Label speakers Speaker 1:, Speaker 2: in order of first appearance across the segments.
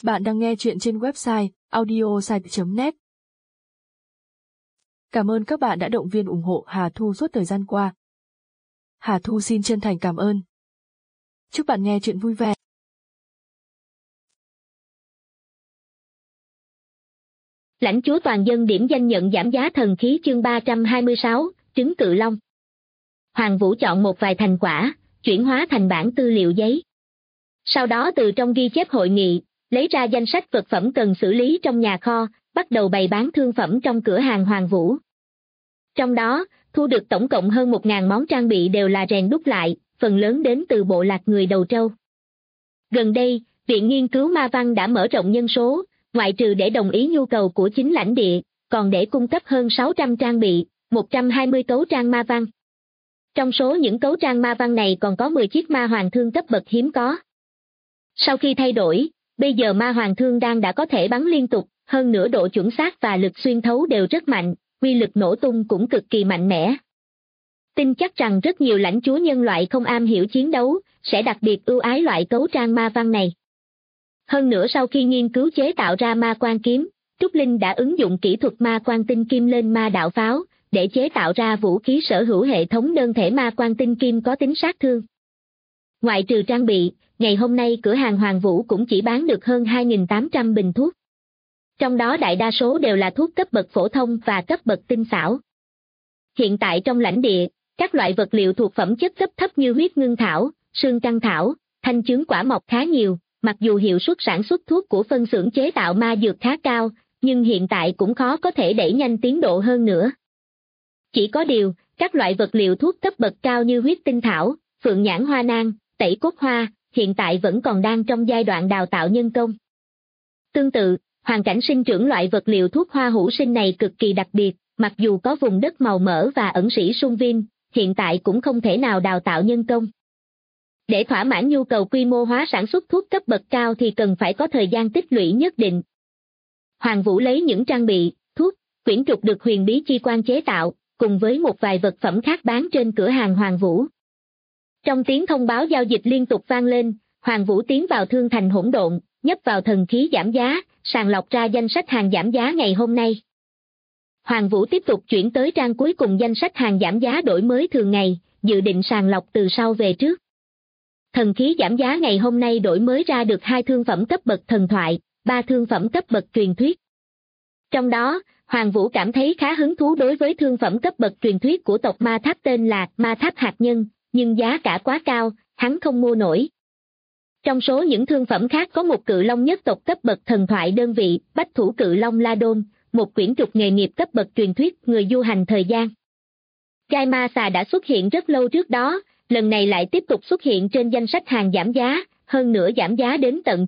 Speaker 1: Bạn đang nghe chuyện trên website audiosite.net. Cảm ơn các bạn đã động viên ủng hộ Hà Thu suốt thời gian qua. Hà Thu xin chân thành cảm ơn. Chúc bạn nghe chuyện vui vẻ.
Speaker 2: Lãnh chúa toàn dân điểm danh nhận giảm giá thần khí chương 326, trứng cự long. Hoàng Vũ chọn một vài thành quả, chuyển hóa thành bản tư liệu giấy. Sau đó từ trong ghi chép hội nghị, lấy ra danh sách vật phẩm cần xử lý trong nhà kho, bắt đầu bày bán thương phẩm trong cửa hàng Hoàng Vũ. Trong đó, thu được tổng cộng hơn 1.000 món trang bị đều là rèn đúc lại, phần lớn đến từ bộ lạc người đầu trâu. Gần đây, Viện Nghiên cứu Ma Văn đã mở rộng nhân số, ngoại trừ để đồng ý nhu cầu của chính lãnh địa, còn để cung cấp hơn 600 trang bị, 120 cấu trang ma văn. Trong số những cấu trang ma văn này còn có 10 chiếc ma hoàng thương cấp bậc hiếm có. Sau khi thay đổi, bây giờ ma hoàng thương đã có thể bắn liên tục, hơn nữa độ chuẩn xác và lực xuyên thấu đều rất mạnh, uy lực nổ tung cũng cực kỳ mạnh mẽ. Tin chắc rằng rất nhiều lãnh chúa nhân loại không am hiểu chiến đấu, sẽ đặc biệt ưu ái loại cấu trang ma văn này. Hơn nữa sau khi nghiên cứu chế tạo ra ma quan kiếm, Trúc Linh đã ứng dụng kỹ thuật ma quan tinh kim lên ma đạo pháo, để chế tạo ra vũ khí sở hữu hệ thống đơn thể ma quan tinh kim có tính sát thương. Ngoại trừ trang bị, ngày hôm nay cửa hàng Hoàng Vũ cũng chỉ bán được hơn 2.800 bình thuốc. Trong đó đại đa số đều là thuốc cấp bậc phổ thông và cấp bậc tinh xảo. Hiện tại trong lãnh địa, các loại vật liệu thuộc phẩm chất cấp thấp như huyết ngưng thảo, xương căng thảo, thanh chướng quả mọc khá nhiều, mặc dù hiệu suất sản xuất thuốc của phân xưởng chế tạo ma dược khá cao, nhưng hiện tại cũng khó có thể đẩy nhanh tiến độ hơn nữa. Chỉ có điều, các loại vật liệu thuốc cấp bậc cao như huyết tinh thảo, phượng nhãn hoa nang, tẩy cốt hoa, hiện tại vẫn còn đang trong giai đoạn đào tạo nhân công. Tương tự, hoàn cảnh sinh trưởng loại vật liệu thuốc hoa hữu sinh này cực kỳ đặc biệt, mặc dù có vùng đất màu mỡ và ẩn sĩ sung viêm, hiện tại cũng không thể nào đào tạo nhân công. Để thỏa mãn nhu cầu quy mô hóa sản xuất thuốc cấp bậc cao thì cần phải có thời gian tích lũy nhất định. Hoàng Vũ lấy những trang bị, thuốc, quyển trục được huyền bí chi quan chế tạo, cùng với một vài vật phẩm khác bán trên cửa hàng Hoàng Vũ. Trong tiếng thông báo giao dịch liên tục vang lên, Hoàng Vũ tiến vào thương thành hỗn độn, nhấp vào thần khí giảm giá, sàng lọc ra danh sách hàng giảm giá ngày hôm nay. Hoàng Vũ tiếp tục chuyển tới trang cuối cùng danh sách hàng giảm giá đổi mới thường ngày, dự định sàng lọc từ sau về trước. Thần khí giảm giá ngày hôm nay đổi mới ra được 2 thương phẩm cấp bậc thần thoại, 3 thương phẩm cấp bậc truyền thuyết. Trong đó, Hoàng Vũ cảm thấy khá hứng thú đối với thương phẩm cấp bậc truyền thuyết của tộc ma tháp tên là ma tháp hạt nhân, nhưng giá cả quá cao, hắn không mua nổi. Trong số những thương phẩm khác có một cự long nhất tộc cấp bậc thần thoại đơn vị, bách thủ cự long La Đôn, một quyển trục nghề nghiệp cấp bậc truyền thuyết người du hành thời gian. Gai ma xà đã xuất hiện rất lâu trước đó, lần này lại tiếp tục xuất hiện trên danh sách hàng giảm giá, hơn nữa giảm giá đến tận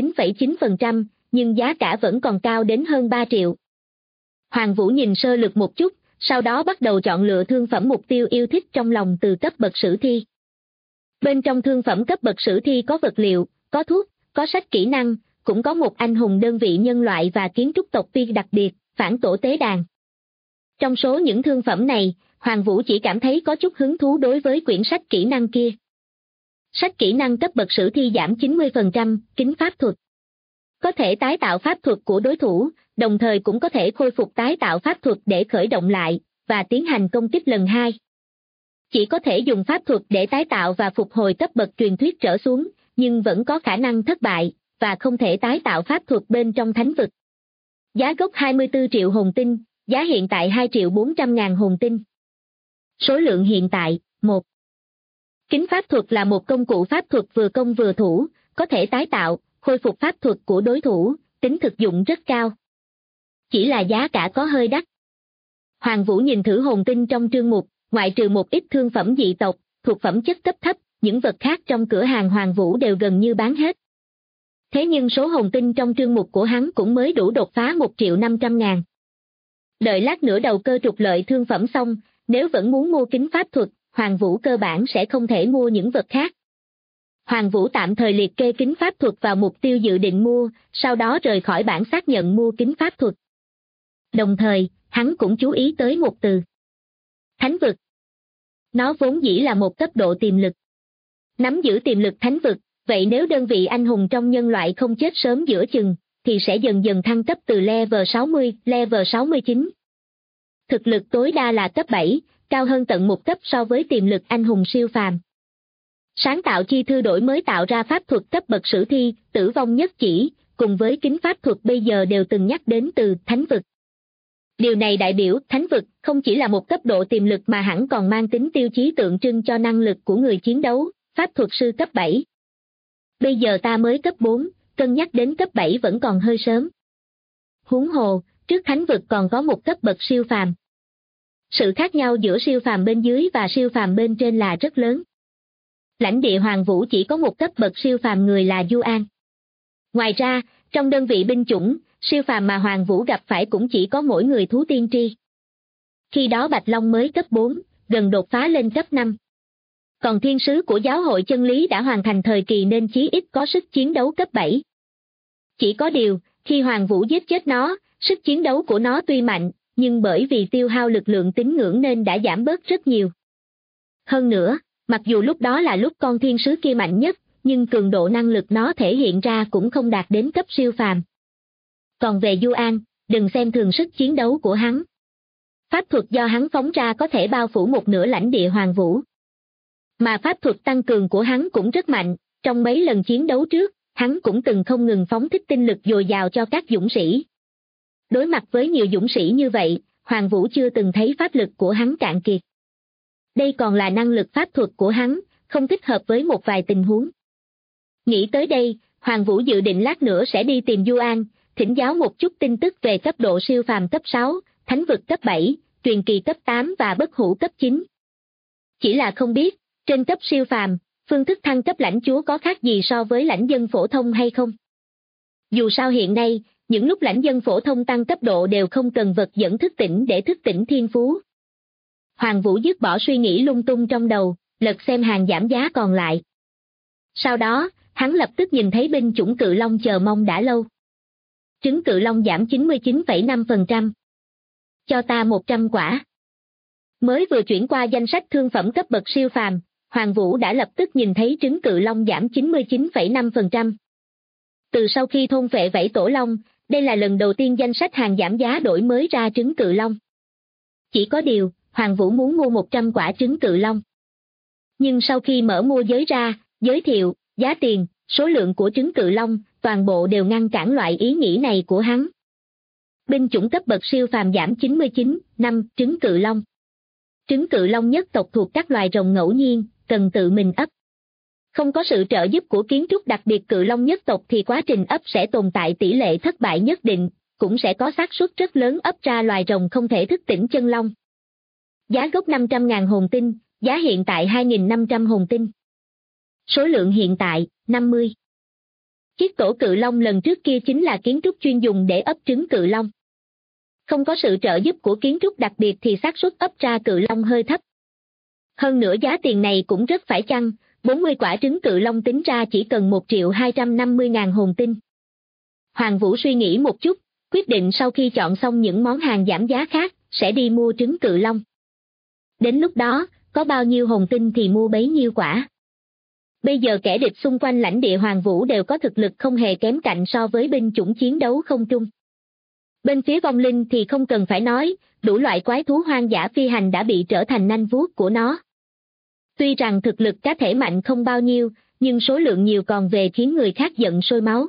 Speaker 2: 99,9%, nhưng giá cả vẫn còn cao đến hơn 3 triệu. Hoàng Vũ nhìn sơ lược một chút, sau đó bắt đầu chọn lựa thương phẩm mục tiêu yêu thích trong lòng từ cấp bậc sử thi. Bên trong thương phẩm cấp bậc sử thi có vật liệu, có thuốc, có sách kỹ năng, cũng có một anh hùng đơn vị nhân loại và kiến trúc tộc phi đặc biệt, phản tổ tế đàn. Trong số những thương phẩm này, Hoàng Vũ chỉ cảm thấy có chút hứng thú đối với quyển sách kỹ năng kia. Sách kỹ năng cấp bậc sử thi giảm 90%, kính pháp thuật. Có thể tái tạo pháp thuật của đối thủ, đồng thời cũng có thể khôi phục tái tạo pháp thuật để khởi động lại, và tiến hành công kích lần 2. Chỉ có thể dùng pháp thuật để tái tạo và phục hồi cấp bậc truyền thuyết trở xuống, nhưng vẫn có khả năng thất bại, và không thể tái tạo pháp thuật bên trong thánh vực. Giá gốc 24 triệu hồn tinh, giá hiện tại 2.400.000 hồn tinh. Số lượng hiện tại, 1. Kính pháp thuật là một công cụ pháp thuật vừa công vừa thủ, có thể tái tạo, khôi phục pháp thuật của đối thủ, tính thực dụng rất cao. Chỉ là giá cả có hơi đắt. Hoàng Vũ nhìn thử hồn tinh trong trương mục, ngoại trừ một ít thương phẩm dị tộc, thuộc phẩm chất cấp thấp, những vật khác trong cửa hàng Hoàng Vũ đều gần như bán hết. Thế nhưng số hồn tinh trong trương mục của hắn cũng mới đủ đột phá 1.500.000. Đợi lát nữa đầu cơ trục lợi thương phẩm xong, nếu vẫn muốn mua kính pháp thuật, Hoàng Vũ cơ bản sẽ không thể mua những vật khác. Hoàng Vũ tạm thời liệt kê kính pháp thuật vào mục tiêu dự định mua, sau đó rời khỏi bảng xác nhận mua kính pháp thuật. Đồng thời, hắn cũng chú ý tới một từ. Thánh vực. Nó vốn dĩ là một cấp độ tiềm lực. Nắm giữ tiềm lực thánh vực, Vậy nếu đơn vị anh hùng trong nhân loại không chết sớm giữa chừng, thì sẽ dần dần thăng cấp từ level 60, level 69. Thực lực tối đa là cấp 7, cao hơn tận một cấp so với tiềm lực anh hùng siêu phàm. Sáng tạo chi thư đổi mới tạo ra pháp thuật cấp bậc sử thi, tử vong nhất chỉ, cùng với kính pháp thuật bây giờ đều từng nhắc đến từ thánh vực. Điều này đại biểu thánh vực không chỉ là một cấp độ tiềm lực mà hẳn còn mang tính tiêu chí tượng trưng cho năng lực của người chiến đấu, pháp thuật sư cấp 7. Bây giờ ta mới cấp 4, cân nhắc đến cấp 7 vẫn còn hơi sớm. Huống hồ, trước thánh vực còn có một cấp bậc siêu phàm. Sự khác nhau giữa siêu phàm bên dưới và siêu phàm bên trên là rất lớn. Lãnh địa Hoàng Vũ chỉ có một cấp bậc siêu phàm người là Du An. Ngoài ra, trong đơn vị binh chủng, siêu phàm mà Hoàng Vũ gặp phải cũng chỉ có mỗi người thú tiên tri. Khi đó Bạch Long mới cấp 4, gần đột phá lên cấp 5. Còn thiên sứ của giáo hội chân lý đã hoàn thành thời kỳ nên chí ít có sức chiến đấu cấp 7. Chỉ có điều, khi Hoàng Vũ giết chết nó, sức chiến đấu của nó tuy mạnh, nhưng bởi vì tiêu hao lực lượng tín ngưỡng nên đã giảm bớt rất nhiều. Hơn nữa, mặc dù lúc đó là lúc con thiên sứ kia mạnh nhất, nhưng cường độ năng lực nó thể hiện ra cũng không đạt đến cấp siêu phàm. Còn về Du An, đừng xem thường sức chiến đấu của hắn. Pháp thuật do hắn phóng ra có thể bao phủ một nửa lãnh địa Hoàng Vũ. Mà pháp thuật tăng cường của hắn cũng rất mạnh, trong mấy lần chiến đấu trước, hắn cũng từng không ngừng phóng thích tinh lực dồi dào cho các dũng sĩ. Đối mặt với nhiều dũng sĩ như vậy, Hoàng Vũ chưa từng thấy pháp lực của hắn cạn kiệt. Đây còn là năng lực pháp thuật của hắn, không thích hợp với một vài tình huống. Nghĩ tới đây, Hoàng Vũ dự định lát nữa sẽ đi tìm Du An, thỉnh giáo một chút tin tức về cấp độ siêu phàm cấp 6, thánh vực cấp 7, truyền kỳ cấp 8 và bất hủ cấp 9. Chỉ là không biết, trên cấp siêu phàm, phương thức thăng cấp lãnh chúa có khác gì so với lãnh dân phổ thông hay không? Dù sao hiện nay, những lúc lãnh dân phổ thông tăng cấp độ đều không cần vật dẫn thức tỉnh để thức tỉnh thiên phú. Hoàng Vũ dứt bỏ suy nghĩ lung tung trong đầu, lật xem hàng giảm giá còn lại. Sau đó, hắn lập tức nhìn thấy binh chủng cự long chờ mong đã lâu. Trứng cự long giảm 99,5%. Cho ta 100 quả. Mới vừa chuyển qua danh sách thương phẩm cấp bậc siêu phàm, Hoàng Vũ đã lập tức nhìn thấy trứng cự long giảm 99,5%. Từ sau khi thôn phệ vảy tổ long, đây là lần đầu tiên danh sách hàng giảm giá đổi mới ra trứng cự long. Chỉ có điều, Hoàng Vũ muốn mua 100 quả trứng cự long. Nhưng sau khi mở môi giới ra, giới thiệu, giá tiền, số lượng của trứng cự long, toàn bộ đều ngăn cản loại ý nghĩ này của hắn. Binh chủng cấp bậc siêu phàm giảm 99, 5, trứng cự long. Trứng cự long nhất tộc thuộc các loài rồng ngẫu nhiên, cần tự mình ấp. Không có sự trợ giúp của kiến trúc đặc biệt cự long nhất tộc thì quá trình ấp sẽ tồn tại tỷ lệ thất bại nhất định, cũng sẽ có xác suất rất lớn ấp ra loài rồng không thể thức tỉnh chân long. Giá gốc 500.000 hồn tinh, giá hiện tại 2.500 hồn tinh. Số lượng hiện tại, 50. Chiếc tổ cự long lần trước kia chính là kiến trúc chuyên dùng để ấp trứng cự long. Không có sự trợ giúp của kiến trúc đặc biệt thì xác suất ấp ra cự long hơi thấp. Hơn nữa giá tiền này cũng rất phải chăng, 40 quả trứng cự long tính ra chỉ cần 1.250.000 hồn tinh. Hoàng Vũ suy nghĩ một chút, quyết định sau khi chọn xong những món hàng giảm giá khác, sẽ đi mua trứng cự long. Đến lúc đó, có bao nhiêu hồn tinh thì mua bấy nhiêu quả. Bây giờ kẻ địch xung quanh lãnh địa Hoàng Vũ đều có thực lực không hề kém cạnh so với binh chủng chiến đấu không trung. Bên phía vong linh thì không cần phải nói, đủ loại quái thú hoang dã phi hành đã bị trở thành nanh vuốt của nó. Tuy rằng thực lực cá thể mạnh không bao nhiêu, nhưng số lượng nhiều còn về khiến người khác giận sôi máu.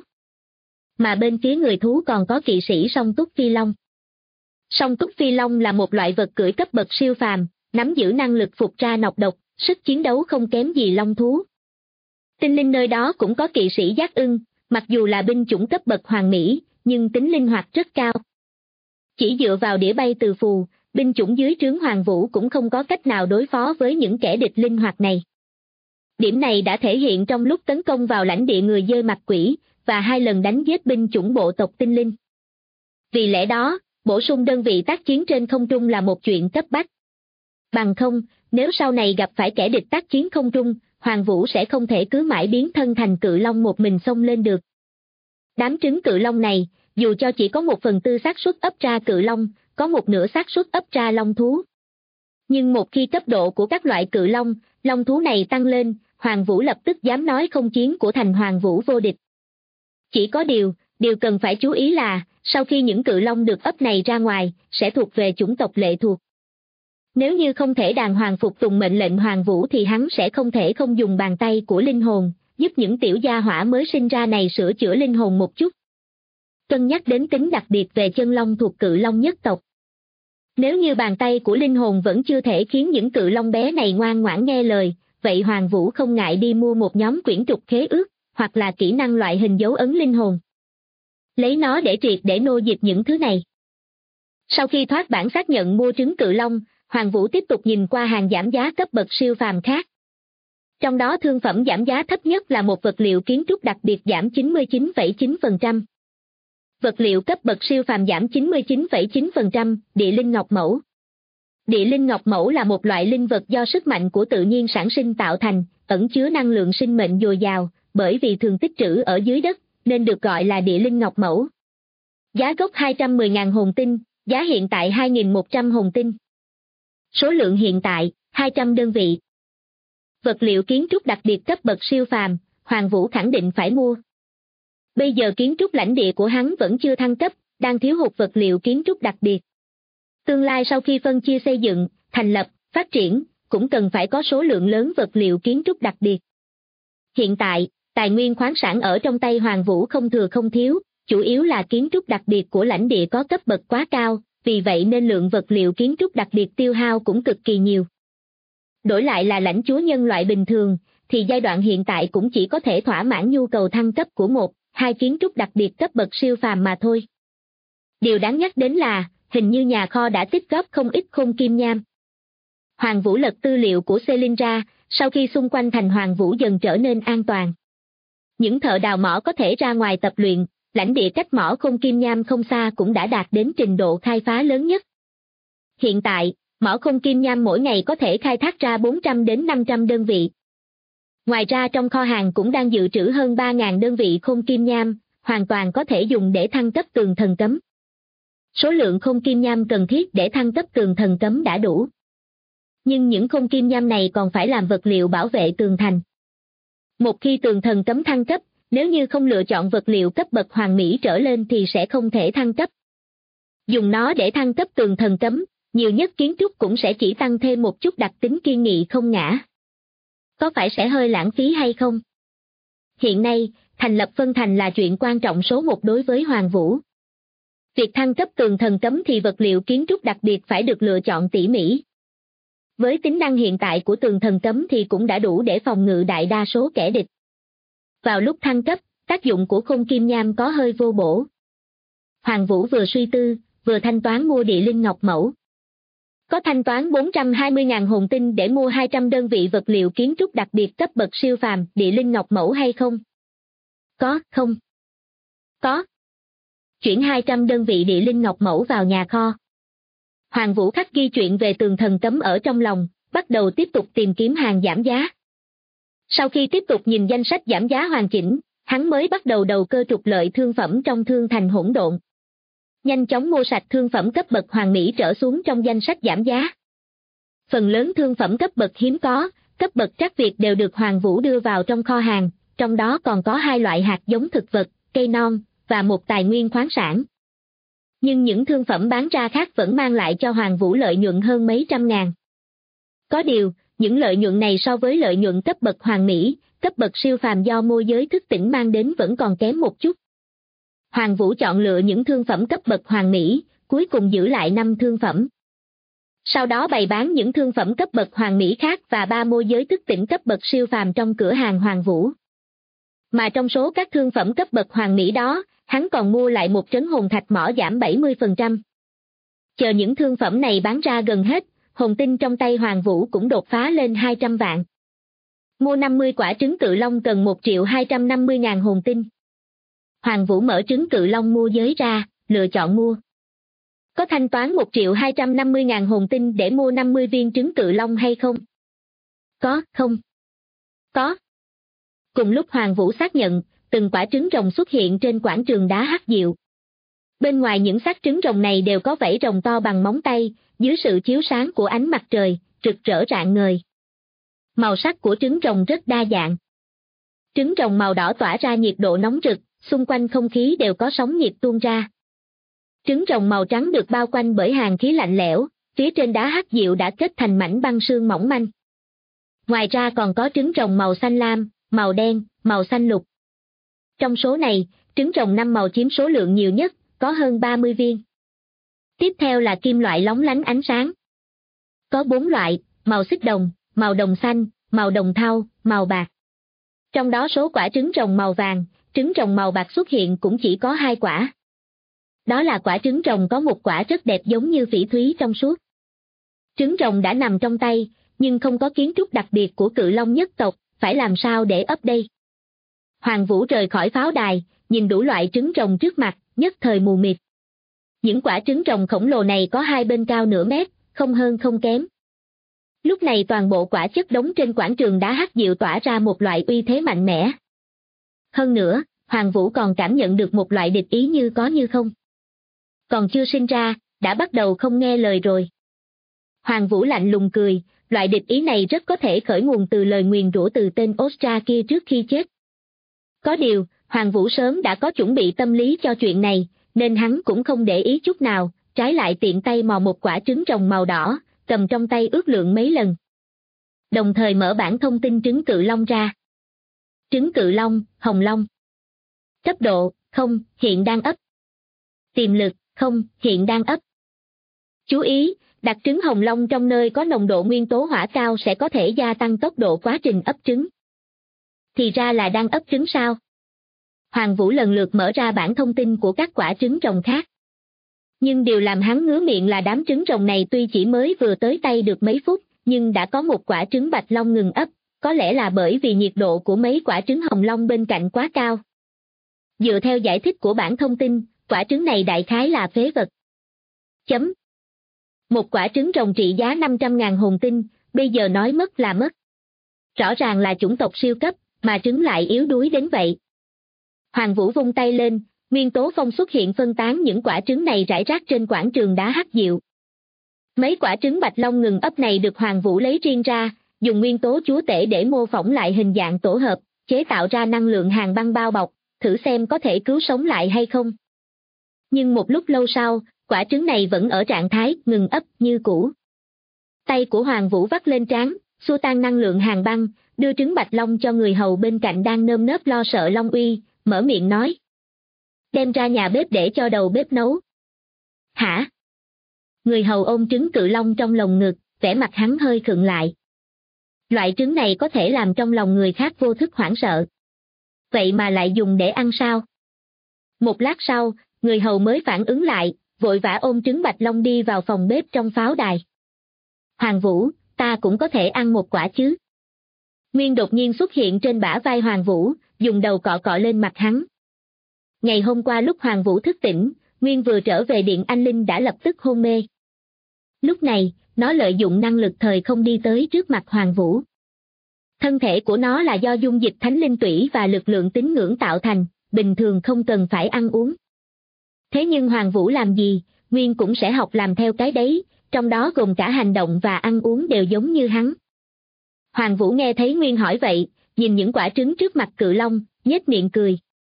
Speaker 2: Mà bên phía người thú còn có kỵ sĩ song túc phi long. Song túc phi long là một loại vật cưỡi cấp bậc siêu phàm, nắm giữ năng lực phục ra nọc độc, sức chiến đấu không kém gì long thú. Tinh linh nơi đó cũng có kỵ sĩ giác ưng, mặc dù là binh chủng cấp bậc hoàng mỹ, nhưng tính linh hoạt rất cao. Chỉ dựa vào đĩa bay từ phù, binh chủng dưới trướng Hoàng Vũ cũng không có cách nào đối phó với những kẻ địch linh hoạt này. Điểm này đã thể hiện trong lúc tấn công vào lãnh địa người dơi mặt quỷ, và 2 lần đánh giết binh chủng bộ tộc tinh linh. Vì lẽ đó, bổ sung đơn vị tác chiến trên không trung là một chuyện cấp bách. Bằng không, nếu sau này gặp phải kẻ địch tác chiến không trung, Hoàng Vũ sẽ không thể cứ mãi biến thân thành cự long một mình xông lên được. Đám trứng cự long này, dù cho chỉ có 1/4 xác suất ấp ra cự long, có 1/2 xác suất ấp ra long thú. Nhưng một khi cấp độ của các loại cự long, long thú này tăng lên, Hoàng Vũ lập tức dám nói không chiến của thành Hoàng Vũ vô địch. Chỉ có điều cần phải chú ý là, sau khi những cự long được ấp này ra ngoài, sẽ thuộc về chủng tộc lệ thuộc. Nếu như không thể đàng hoàng phục tùng mệnh lệnh Hoàng Vũ thì hắn sẽ không thể không dùng bàn tay của linh hồn, giúp những tiểu gia hỏa mới sinh ra này sửa chữa linh hồn một chút. Cân nhắc đến tính đặc biệt về chân long thuộc cự long nhất tộc. Nếu như bàn tay của linh hồn vẫn chưa thể khiến những cự long bé này ngoan ngoãn nghe lời, vậy Hoàng Vũ không ngại đi mua một nhóm quyển trục khế ước, hoặc là kỹ năng loại hình dấu ấn linh hồn. Lấy nó để triệt để nô dịch những thứ này. Sau khi thoát bản xác nhận mua trứng cự long, Hoàng Vũ tiếp tục nhìn qua hàng giảm giá cấp bậc siêu phàm khác. Trong đó thương phẩm giảm giá thấp nhất là một vật liệu kiến trúc đặc biệt giảm 99,9%. Vật liệu cấp bậc siêu phàm giảm 99,9%, địa linh ngọc mẫu. Địa linh ngọc mẫu là một loại linh vật do sức mạnh của tự nhiên sản sinh tạo thành, ẩn chứa năng lượng sinh mệnh dồi dào, bởi vì thường tích trữ ở dưới đất, nên được gọi là địa linh ngọc mẫu. Giá gốc 210.000 hồn tinh, giá hiện tại 2.100 hồn tinh. Số lượng hiện tại, 200 đơn vị. Vật liệu kiến trúc đặc biệt cấp bậc siêu phàm, Hoàng Vũ khẳng định phải mua. Bây giờ kiến trúc lãnh địa của hắn vẫn chưa thăng cấp, đang thiếu hụt vật liệu kiến trúc đặc biệt. Tương lai sau khi phân chia xây dựng, thành lập, phát triển, cũng cần phải có số lượng lớn vật liệu kiến trúc đặc biệt. Hiện tại, tài nguyên khoáng sản ở trong tay Hoàng Vũ không thừa không thiếu, chủ yếu là kiến trúc đặc biệt của lãnh địa có cấp bậc quá cao, vì vậy nên lượng vật liệu kiến trúc đặc biệt tiêu hao cũng cực kỳ nhiều. Đổi lại là lãnh chúa nhân loại bình thường, thì giai đoạn hiện tại cũng chỉ có thể thỏa mãn nhu cầu thăng cấp của một, hai kiến trúc đặc biệt cấp bậc siêu phàm mà thôi. Điều đáng nhắc đến là, hình như nhà kho đã tích góp không ít khung kim nham. Hoàng Vũ lật tư liệu của Celine ra, sau khi xung quanh thành Hoàng Vũ dần trở nên an toàn. Những thợ đào mỏ có thể ra ngoài tập luyện, lãnh địa cách mỏ khung kim nham không xa cũng đã đạt đến trình độ khai phá lớn nhất. Hiện tại, mỏ khung kim nham mỗi ngày có thể khai thác ra 400 đến 500 đơn vị. Ngoài ra trong kho hàng cũng đang dự trữ hơn 3.000 đơn vị khung kim nham, hoàn toàn có thể dùng để thăng cấp tường thần cấm. Số lượng khung kim nham cần thiết để thăng cấp tường thần cấm đã đủ. Nhưng những khung kim nham này còn phải làm vật liệu bảo vệ tường thành. Một khi tường thần cấm thăng cấp, nếu như không lựa chọn vật liệu cấp bậc hoàn mỹ trở lên thì sẽ không thể thăng cấp. Dùng nó để thăng cấp tường thần cấm, nhiều nhất kiến trúc cũng sẽ chỉ tăng thêm một chút đặc tính kiên nghị không ngã. Có phải sẽ hơi lãng phí hay không? Hiện nay, thành lập phân thành là chuyện quan trọng số một đối với Hoàng Vũ. Việc thăng cấp tường thần cấm thì vật liệu kiến trúc đặc biệt phải được lựa chọn tỉ mỉ. Với tính năng hiện tại của tường thần cấm thì cũng đã đủ để phòng ngự đại đa số kẻ địch. Vào lúc thăng cấp, tác dụng của khung kim nham có hơi vô bổ. Hoàng Vũ vừa suy tư, vừa thanh toán mua địa linh ngọc mẫu. Có thanh toán 420.000 hồn tinh để mua 200 đơn vị vật liệu kiến trúc đặc biệt cấp bậc siêu phàm địa linh ngọc mẫu hay không? Có, không? Có. Chuyển 200 đơn vị địa linh ngọc mẫu vào nhà kho. Hoàng Vũ khắc ghi chuyện về tường thần cấm ở trong lòng, bắt đầu tiếp tục tìm kiếm hàng giảm giá. Sau khi tiếp tục nhìn danh sách giảm giá hoàn chỉnh, hắn mới bắt đầu đầu cơ trục lợi thương phẩm trong thương thành hỗn độn. Nhanh chóng mua sạch thương phẩm cấp bậc hoàn mỹ trở xuống trong danh sách giảm giá. Phần lớn thương phẩm cấp bậc hiếm có, cấp bậc trắc việt đều được Hoàng Vũ đưa vào trong kho hàng, trong đó còn có 2 loại hạt giống thực vật, cây non, và một tài nguyên khoáng sản. Nhưng những thương phẩm bán ra khác vẫn mang lại cho Hoàng Vũ lợi nhuận hơn mấy trăm ngàn. Có điều, những lợi nhuận này so với lợi nhuận cấp bậc hoàn mỹ, cấp bậc siêu phàm do môi giới thức tỉnh mang đến vẫn còn kém một chút. Hoàng Vũ chọn lựa những thương phẩm cấp bậc hoàn mỹ, cuối cùng giữ lại 5 thương phẩm. Sau đó bày bán những thương phẩm cấp bậc hoàn mỹ khác và 3 môi giới thức tỉnh cấp bậc siêu phàm trong cửa hàng Hoàng Vũ. Mà trong số các thương phẩm cấp bậc hoàn mỹ đó, hắn còn mua lại một trấn hồn thạch mỏ giảm 70%. Chờ những thương phẩm này bán ra gần hết, hồn tinh trong tay Hoàng Vũ cũng đột phá lên 200 vạn. Mua 50 quả trứng cự long cần 1.250.000 hồn tinh. Hoàng Vũ mở trứng cự long mua giới ra, lựa chọn mua. Có thanh toán 1.250.000 hồn tinh để mua 50 viên trứng cự long hay không? Có, không? Có. Cùng lúc Hoàng Vũ xác nhận, từng quả trứng rồng xuất hiện trên quảng trường đá hắc diệu. Bên ngoài những xác trứng rồng này đều có vảy rồng to bằng móng tay, dưới sự chiếu sáng của ánh mặt trời, rực rỡ rạng ngời. Màu sắc của trứng rồng rất đa dạng. Trứng rồng màu đỏ tỏa ra nhiệt độ nóng rực, xung quanh không khí đều có sóng nhiệt tuôn ra. Trứng rồng màu trắng được bao quanh bởi hàn khí lạnh lẽo, phía trên đá hắc diệu đã kết thành mảnh băng sương mỏng manh. Ngoài ra còn có trứng rồng màu xanh lam, màu đen, màu xanh lục. Trong số này, trứng rồng 5 màu chiếm số lượng nhiều nhất, có hơn 30 viên. Tiếp theo là kim loại lóng lánh ánh sáng. Có 4 loại, màu xích đồng, màu đồng xanh, màu đồng thau, màu bạc. Trong đó số quả trứng rồng màu vàng, trứng rồng màu bạc xuất hiện cũng chỉ có 2 quả. Đó là quả trứng rồng có một quả rất đẹp giống như phỉ thúy trong suốt. Trứng rồng đã nằm trong tay, nhưng không có kiến trúc đặc biệt của Cự Long nhất tộc, phải làm sao để ấp đây? Hoàng Vũ rời khỏi pháo đài, nhìn đủ loại trứng rồng trước mặt, nhất thời mù mịt. Những quả trứng rồng khổng lồ này có 2 bên cao nửa mét, không hơn không kém. Lúc này toàn bộ quả chất đống trên quảng trường đá hắc diệu tỏa ra một loại uy thế mạnh mẽ. Hơn nữa, Hoàng Vũ còn cảm nhận được một loại địch ý như có như không. Còn chưa sinh ra, đã bắt đầu không nghe lời rồi. Hoàng Vũ lạnh lùng cười, loại địch ý này rất có thể khởi nguồn từ lời nguyền rủa từ tên Ostra kia trước khi chết. Có điều, Hoàng Vũ sớm đã có chuẩn bị tâm lý cho chuyện này, nên hắn cũng không để ý chút nào, trái lại tiện tay mò một quả trứng rồng màu đỏ, cầm trong tay ước lượng mấy lần. Đồng thời mở bảng thông tin trứng Cự Long ra. Trứng Cự Long, Hồng Long. Cấp độ, không, hiện đang ấp. Tiềm lực, không, hiện đang ấp. Chú ý, đặt trứng hồng long trong nơi có nồng độ nguyên tố hỏa cao sẽ có thể gia tăng tốc độ quá trình ấp trứng. Thì ra là đang ấp trứng sao? Hoàng Vũ lần lượt mở ra bảng thông tin của các quả trứng rồng khác. Nhưng điều làm hắn ngứa miệng là đám trứng rồng này tuy chỉ mới vừa tới tay được mấy phút, nhưng đã có một quả trứng bạch long ngừng ấp, có lẽ là bởi vì nhiệt độ của mấy quả trứng hồng long bên cạnh quá cao. Dựa theo giải thích của bảng thông tin, quả trứng này đại khái là phế vật. Chấm. Một quả trứng rồng trị giá 500.000 hồn tinh, bây giờ nói mất là mất. Rõ ràng là chủng tộc siêu cấp, mà trứng lại yếu đuối đến vậy. Hoàng Vũ vung tay lên, nguyên tố phong xuất hiện phân tán những quả trứng này rải rác trên quảng trường đá hắc diệu. Mấy quả trứng bạch long ngừng ấp này được Hoàng Vũ lấy riêng ra, dùng nguyên tố chúa tể để mô phỏng lại hình dạng tổ hợp, chế tạo ra năng lượng hàn băng bao bọc, thử xem có thể cứu sống lại hay không. Nhưng một lúc lâu sau, quả trứng này vẫn ở trạng thái ngừng ấp như cũ. Tay của Hoàng Vũ vắt lên trán, xua tan năng lượng hàn băng, đưa trứng bạch long cho người hầu bên cạnh đang nơm nớp lo sợ long uy, mở miệng nói. Đem ra nhà bếp để cho đầu bếp nấu. Hả? Người hầu ôm trứng Cự Long trong lồng ngực, vẻ mặt hắn hơi khựng lại. Loại trứng này có thể làm trong lòng người khác vô thức hoảng sợ. Vậy mà lại dùng để ăn sao? Một lát sau, người hầu mới phản ứng lại, vội vã ôm trứng bạch long đi vào phòng bếp trong pháo đài. Hoàng Vũ, ta cũng có thể ăn một quả chứ? Nguyên đột nhiên xuất hiện trên bả vai Hoàng Vũ, dùng đầu cọ cọ lên mặt hắn. Ngày hôm qua lúc Hoàng Vũ thức tỉnh, Nguyên vừa trở về Điện Anh Linh đã lập tức hôn mê. Lúc này, nó lợi dụng năng lực thời không đi tới trước mặt Hoàng Vũ. Thân thể của nó là do dung dịch thánh linh tủy và lực lượng tín ngưỡng tạo thành, bình thường không cần phải ăn uống. Thế nhưng Hoàng Vũ làm gì, Nguyên cũng sẽ học làm theo cái đấy, trong đó gồm cả hành động và ăn uống đều giống như hắn. Hoàng Vũ nghe thấy Nguyên hỏi vậy, nhìn những quả trứng trước mặt Cự Long, nhếch miệng cười.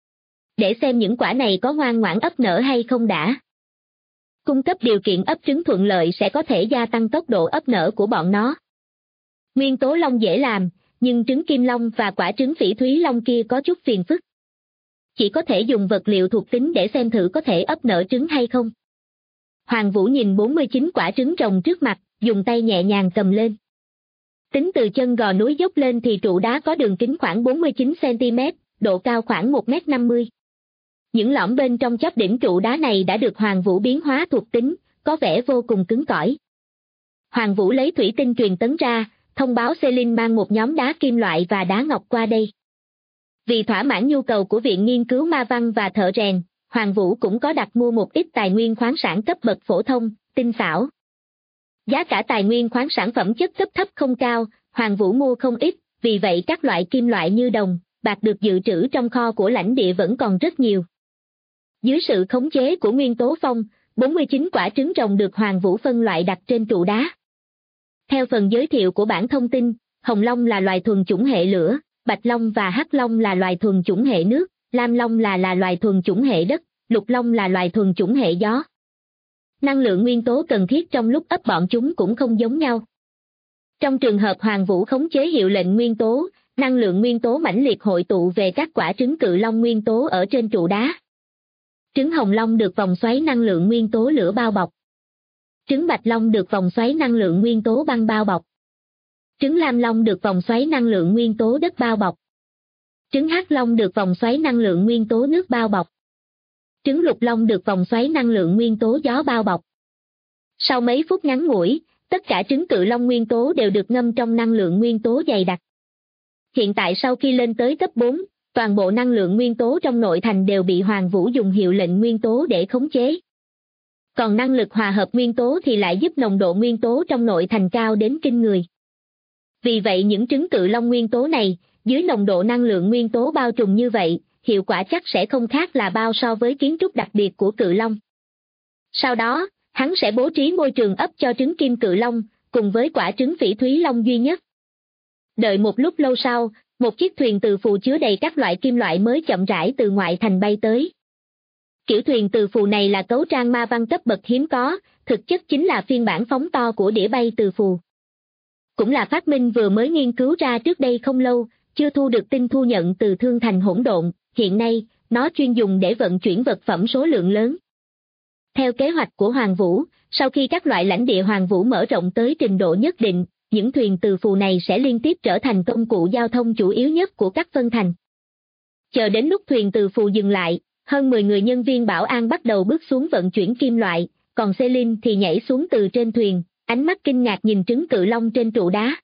Speaker 2: Để xem những quả này có ngoan ngoãn ấp nở hay không đã. Cung cấp điều kiện ấp trứng thuận lợi sẽ có thể gia tăng tốc độ ấp nở của bọn nó. Nguyên tố long dễ làm, nhưng trứng kim long và quả trứng phỉ thúy long kia có chút phiền phức. Chỉ có thể dùng vật liệu thuộc tính để xem thử có thể ấp nở trứng hay không. Hoàng Vũ nhìn 49 quả trứng rồng trước mặt, dùng tay nhẹ nhàng cầm lên. Tính từ chân gò núi dốc lên thì trụ đá có đường kính khoảng 49 cm, độ cao khoảng 1,50 m. Những lõm bên trong chóp đỉnh trụ đá này đã được Hoàng Vũ biến hóa thuộc tính, có vẻ vô cùng cứng cỏi. Hoàng Vũ lấy thủy tinh truyền tấn ra, thông báo Celine mang một nhóm đá kim loại và đá ngọc qua đây. Vì thỏa mãn nhu cầu của Viện Nghiên cứu Ma văn và thợ rèn, Hoàng Vũ cũng có đặt mua một ít tài nguyên khoáng sản cấp bậc phổ thông, tinh xảo. Giá cả tài nguyên khoáng sản phẩm chất cấp thấp không cao, Hoàng Vũ mua không ít, vì vậy các loại kim loại như đồng, bạc được dự trữ trong kho của lãnh địa vẫn còn rất nhiều. Dưới sự khống chế của nguyên tố phong, 49 quả trứng rồng được Hoàng Vũ phân loại đặt trên trụ đá. Theo phần giới thiệu của bản thông tin, Hồng long là loài thuần chủng hệ lửa, bạch long và hắc long là loài thuần chủng hệ nước, lam long là loài thuần chủng hệ đất, lục long là loài thuần chủng hệ gió. Năng lượng nguyên tố cần thiết trong lúc ấp bọn chúng cũng không giống nhau. Trong trường hợp Hoàng Vũ khống chế hiệu lệnh nguyên tố, năng lượng nguyên tố mãnh liệt hội tụ về các quả trứng cự long nguyên tố ở trên trụ đá. Trứng hồng long được vòng xoáy năng lượng nguyên tố lửa bao bọc. Trứng bạch long được vòng xoáy năng lượng nguyên tố băng bao bọc. Trứng lam long được vòng xoáy năng lượng nguyên tố đất bao bọc. Trứng hắc long được vòng xoáy năng lượng nguyên tố nước bao bọc. Trứng lục long được vòng xoáy năng lượng nguyên tố gió bao bọc. Sau mấy phút ngắn ngủi, tất cả trứng cự long nguyên tố đều được ngâm trong năng lượng nguyên tố dày đặc. Hiện tại sau khi lên tới cấp 4, toàn bộ năng lượng nguyên tố trong nội thành đều bị Hoàng Vũ dùng hiệu lệnh nguyên tố để khống chế. Còn năng lực hòa hợp nguyên tố thì lại giúp nồng độ nguyên tố trong nội thành cao đến kinh người. Vì vậy những trứng cự long nguyên tố này, dưới nồng độ năng lượng nguyên tố bao trùm như vậy, hiệu quả chắc sẽ không khác là bao so với kiến trúc đặc biệt của cự long. Sau đó, hắn sẽ bố trí môi trường ấp cho trứng kim cự long, cùng với quả trứng phỉ thúy long duy nhất. Đợi một lúc lâu sau, một chiếc thuyền từ phù chứa đầy các loại kim loại mới chậm rãi từ ngoại thành bay tới. Kiểu thuyền từ phù này là cấu trang ma văn cấp bậc hiếm có, thực chất chính là phiên bản phóng to của đĩa bay từ phù. Cũng là phát minh vừa mới nghiên cứu ra trước đây không lâu, chưa thu được tin thu nhận từ Thương Thành Hỗn Độn, hiện nay, nó chuyên dùng để vận chuyển vật phẩm số lượng lớn. Theo kế hoạch của Hoàng Vũ, sau khi các loại lãnh địa Hoàng Vũ mở rộng tới trình độ nhất định, những thuyền từ phù này sẽ liên tiếp trở thành công cụ giao thông chủ yếu nhất của các phân thành. Chờ đến lúc thuyền từ phù dừng lại, hơn 10 người nhân viên bảo an bắt đầu bước xuống vận chuyển kim loại, còn Celine thì nhảy xuống từ trên thuyền, ánh mắt kinh ngạc nhìn trứng cự long trên trụ đá.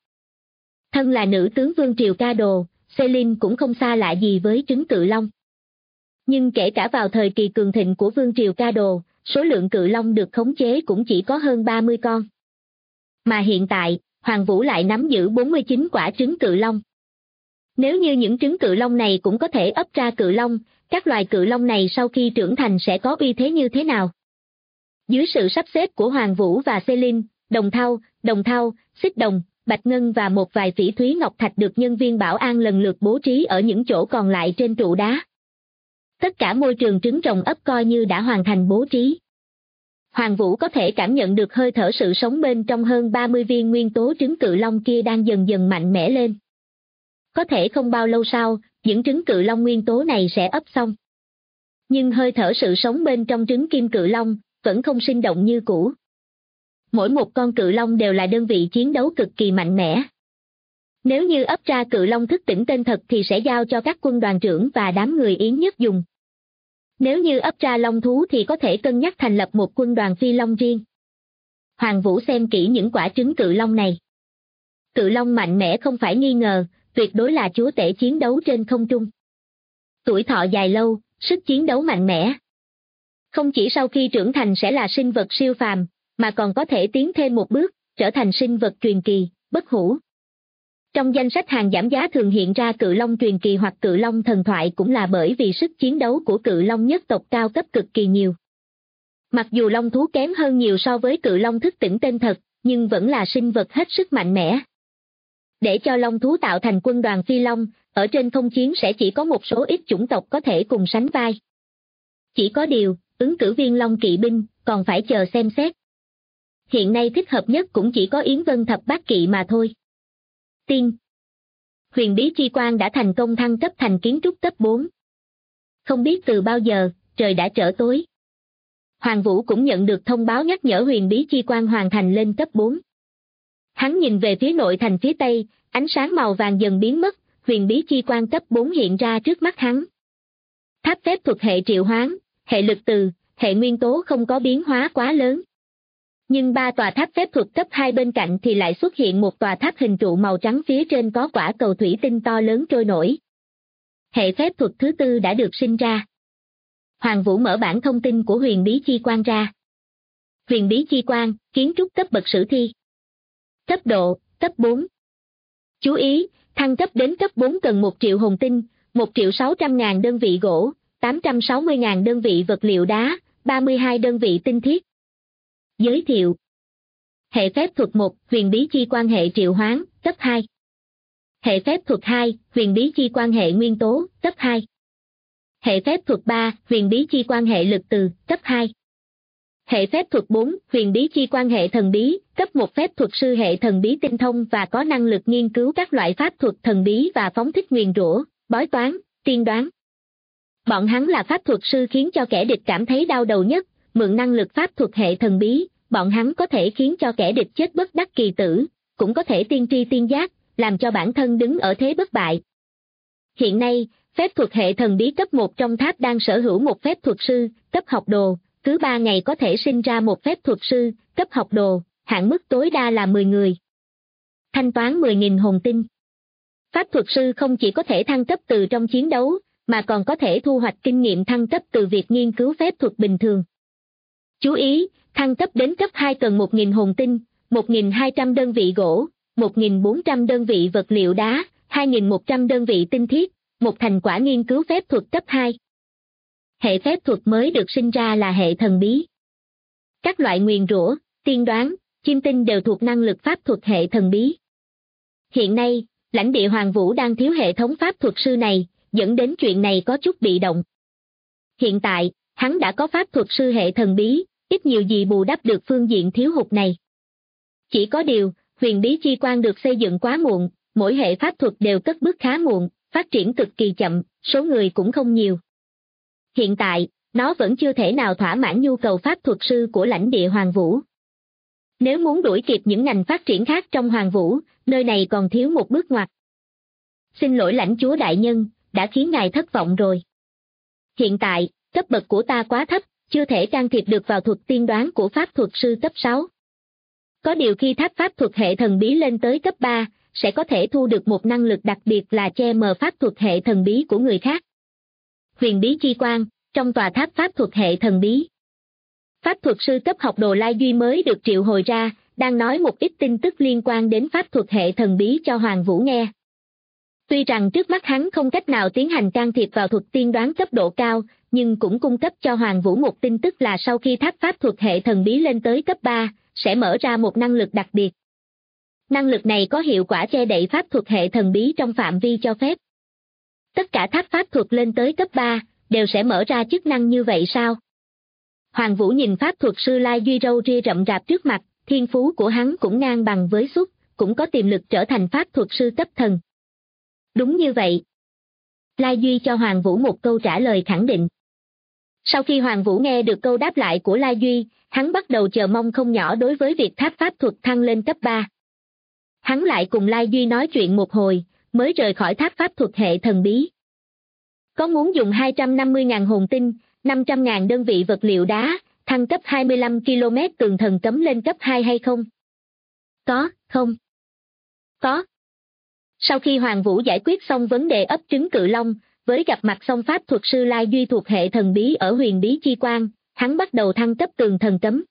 Speaker 2: Thân là nữ tướng vương triều Ca Đồ, Celine cũng không xa lạ gì với trứng cự long. Nhưng kể cả vào thời kỳ cường thịnh của vương triều Ca Đồ, số lượng cự long được khống chế cũng chỉ có hơn 30 con. Mà hiện tại, Hoàng Vũ lại nắm giữ 49 quả trứng cự long. Nếu như những trứng cự long này cũng có thể ấp ra cự long, các loài cự long này sau khi trưởng thành sẽ có uy thế như thế nào? Dưới sự sắp xếp của Hoàng Vũ và Celine, đồng thau, xích đồng, bạch ngân và một vài phỉ thúy ngọc thạch được nhân viên bảo an lần lượt bố trí ở những chỗ còn lại trên trụ đá. Tất cả môi trường trứng rồng ấp coi như đã hoàn thành bố trí. Hoàng Vũ có thể cảm nhận được hơi thở sự sống bên trong hơn 30 viên nguyên tố trứng cự long kia đang dần dần mạnh mẽ lên. Có thể không bao lâu sau, những trứng cự long nguyên tố này sẽ ấp xong. Nhưng hơi thở sự sống bên trong trứng kim cự long vẫn không sinh động như cũ. Mỗi một con cự long đều là đơn vị chiến đấu cực kỳ mạnh mẽ. Nếu như ấp ra cự long thức tỉnh tên thật thì sẽ giao cho các quân đoàn trưởng và đám người Yến Nhất dùng. Nếu như ấp ra long thú thì có thể cân nhắc thành lập một quân đoàn phi long riêng. Hoàng Vũ xem kỹ những quả trứng cự long này. Cự long mạnh mẽ không phải nghi ngờ, tuyệt đối là chúa tể chiến đấu trên không trung. Tuổi thọ dài lâu, sức chiến đấu mạnh mẽ. Không chỉ sau khi trưởng thành sẽ là sinh vật siêu phàm, mà còn có thể tiến thêm một bước, trở thành sinh vật truyền kỳ, bất hủ. Trong danh sách hàng giảm giá thường hiện ra cự long truyền kỳ hoặc cự long thần thoại cũng là bởi vì sức chiến đấu của cự long nhất tộc cao cấp cực kỳ nhiều. Mặc dù long thú kém hơn nhiều so với cự long thức tỉnh tên thật, nhưng vẫn là sinh vật hết sức mạnh mẽ. Để cho long thú tạo thành quân đoàn phi long, ở trên không chiến sẽ chỉ có một số ít chủng tộc có thể cùng sánh vai. Chỉ có điều, ứng cử viên long kỵ binh, còn phải chờ xem xét. Hiện nay thích hợp nhất cũng chỉ có Yến Vân Thập Bát Kỵ mà thôi. Tiên. Huyền bí chi quan đã thành công thăng cấp thành kiến trúc cấp 4. Không biết từ bao giờ, trời đã trở tối. Hoàng Vũ cũng nhận được thông báo nhắc nhở huyền bí chi quan hoàn thành lên cấp 4. Hắn nhìn về phía nội thành phía tây, ánh sáng màu vàng dần biến mất, huyền bí chi quan cấp 4 hiện ra trước mắt hắn. Tháp phép thuật hệ triệu hoán, hệ lực từ, hệ nguyên tố không có biến hóa quá lớn. Nhưng 3 tòa tháp phép thuật cấp 2 bên cạnh thì lại xuất hiện một tòa tháp hình trụ màu trắng phía trên có quả cầu thủy tinh to lớn trôi nổi. Hệ phép thuật thứ 4 đã được sinh ra. Hoàng Vũ mở bản thông tin của huyền bí chi quan ra. Huyền bí chi quan, kiến trúc cấp bậc sử thi. Cấp độ, cấp 4. Chú ý, thăng cấp đến cấp 4 cần 1 triệu hồn tinh, 1.600.000 đơn vị gỗ, 860.000 đơn vị vật liệu đá, 32 đơn vị tinh thiết. Giới thiệu. Hệ phép thuật 1, huyền bí chi quan hệ triệu hoán, cấp 2. Hệ phép thuật 2, huyền bí chi quan hệ nguyên tố, cấp 2. Hệ phép thuật 3, huyền bí chi quan hệ lực từ, cấp 2. Hệ phép thuật 4, huyền bí chi quan hệ thần bí, cấp 1 phép thuật sư hệ thần bí tinh thông và có năng lực nghiên cứu các loại pháp thuật thần bí và phóng thích nguyền rủa, bói toán, tiên đoán. Bọn hắn là pháp thuật sư khiến cho kẻ địch cảm thấy đau đầu nhất, mượn năng lực pháp thuật hệ thần bí, bọn hắn có thể khiến cho kẻ địch chết bất đắc kỳ tử, cũng có thể tiên tri tiên giác, làm cho bản thân đứng ở thế bất bại. Hiện nay, phép thuật hệ thần bí cấp 1 trong tháp đang sở hữu một phép thuật sư, cấp học đồ, cứ 3 ngày có thể sinh ra một phép thuật sư, cấp học đồ, hạn mức tối đa là 10 người. Thanh toán 10.000 hồn tinh. Pháp thuật sư không chỉ có thể thăng cấp từ trong chiến đấu, mà còn có thể thu hoạch kinh nghiệm thăng cấp từ việc nghiên cứu phép thuật bình thường. Chú ý, thăng cấp đến cấp 2 cần 1.000 hồn tinh, 1.200 đơn vị gỗ, 1.400 đơn vị vật liệu đá, 2.100 đơn vị tinh thiết, một thành quả nghiên cứu phép thuật cấp 2. Hệ phép thuật mới được sinh ra là hệ thần bí. Các loại nguyền rủa, tiên đoán, chiêm tinh đều thuộc năng lực pháp thuật hệ thần bí. Hiện nay, lãnh địa Hoàng Vũ đang thiếu hệ thống pháp thuật sư này, dẫn đến chuyện này có chút bị động. Hiện tại, hắn đã có pháp thuật sư hệ thần bí, ít nhiều gì bù đắp được phương diện thiếu hụt này. Chỉ có điều, huyền bí chi quan được xây dựng quá muộn, mỗi hệ pháp thuật đều cất bước khá muộn, phát triển cực kỳ chậm, số người cũng không nhiều. Hiện tại, nó vẫn chưa thể nào thỏa mãn nhu cầu pháp thuật sư của lãnh địa Hoàng Vũ. Nếu muốn đuổi kịp những ngành phát triển khác trong Hoàng Vũ, nơi này còn thiếu một bước ngoặt. Xin lỗi lãnh chúa đại nhân, đã khiến ngài thất vọng rồi. Hiện tại, cấp bậc của ta quá thấp, chưa thể can thiệp được vào thuật tiên đoán của pháp thuật sư cấp 6. Có điều khi tháp pháp thuật hệ thần bí lên tới cấp 3, sẽ có thể thu được một năng lực đặc biệt là che mờ pháp thuật hệ thần bí của người khác. Huyền bí chi quan, trong tòa tháp pháp thuật hệ thần bí. Pháp thuật sư cấp học đồ Lai Duy mới được triệu hồi ra, đang nói một ít tin tức liên quan đến pháp thuật hệ thần bí cho Hoàng Vũ nghe. Tuy rằng trước mắt hắn không cách nào tiến hành can thiệp vào thuật tiên đoán cấp độ cao, nhưng cũng cung cấp cho Hoàng Vũ một tin tức là sau khi tháp pháp thuật hệ thần bí lên tới cấp 3, sẽ mở ra một năng lực đặc biệt. Năng lực này có hiệu quả che đậy pháp thuật hệ thần bí trong phạm vi cho phép. Tất cả tháp pháp thuật lên tới cấp 3, đều sẽ mở ra chức năng như vậy sao? Hoàng Vũ nhìn pháp thuật sư Lai Duy râu ria rậm rạp trước mặt, thiên phú của hắn cũng ngang bằng với Xuất, cũng có tiềm lực trở thành pháp thuật sư cấp thần. Đúng như vậy. Lai Duy cho Hoàng Vũ một câu trả lời khẳng định. Sau khi Hoàng Vũ nghe được câu đáp lại của Lai Duy, hắn bắt đầu chờ mong không nhỏ đối với việc tháp pháp thuật thăng lên cấp 3. Hắn lại cùng Lai Duy nói chuyện một hồi, mới rời khỏi tháp pháp thuật hệ thần bí. Có muốn dùng 250.000 hồn tinh, 500.000 đơn vị vật liệu đá, thăng cấp 25 km tường thần cấm lên cấp 2 hay không? Có, không? Có. Sau khi Hoàng Vũ giải quyết xong vấn đề ấp trứng cự long, với gặp mặt song pháp thuật sư Lai Duy thuộc hệ thần bí ở huyền bí chi quan, hắn bắt đầu thăng cấp tường thần cấm.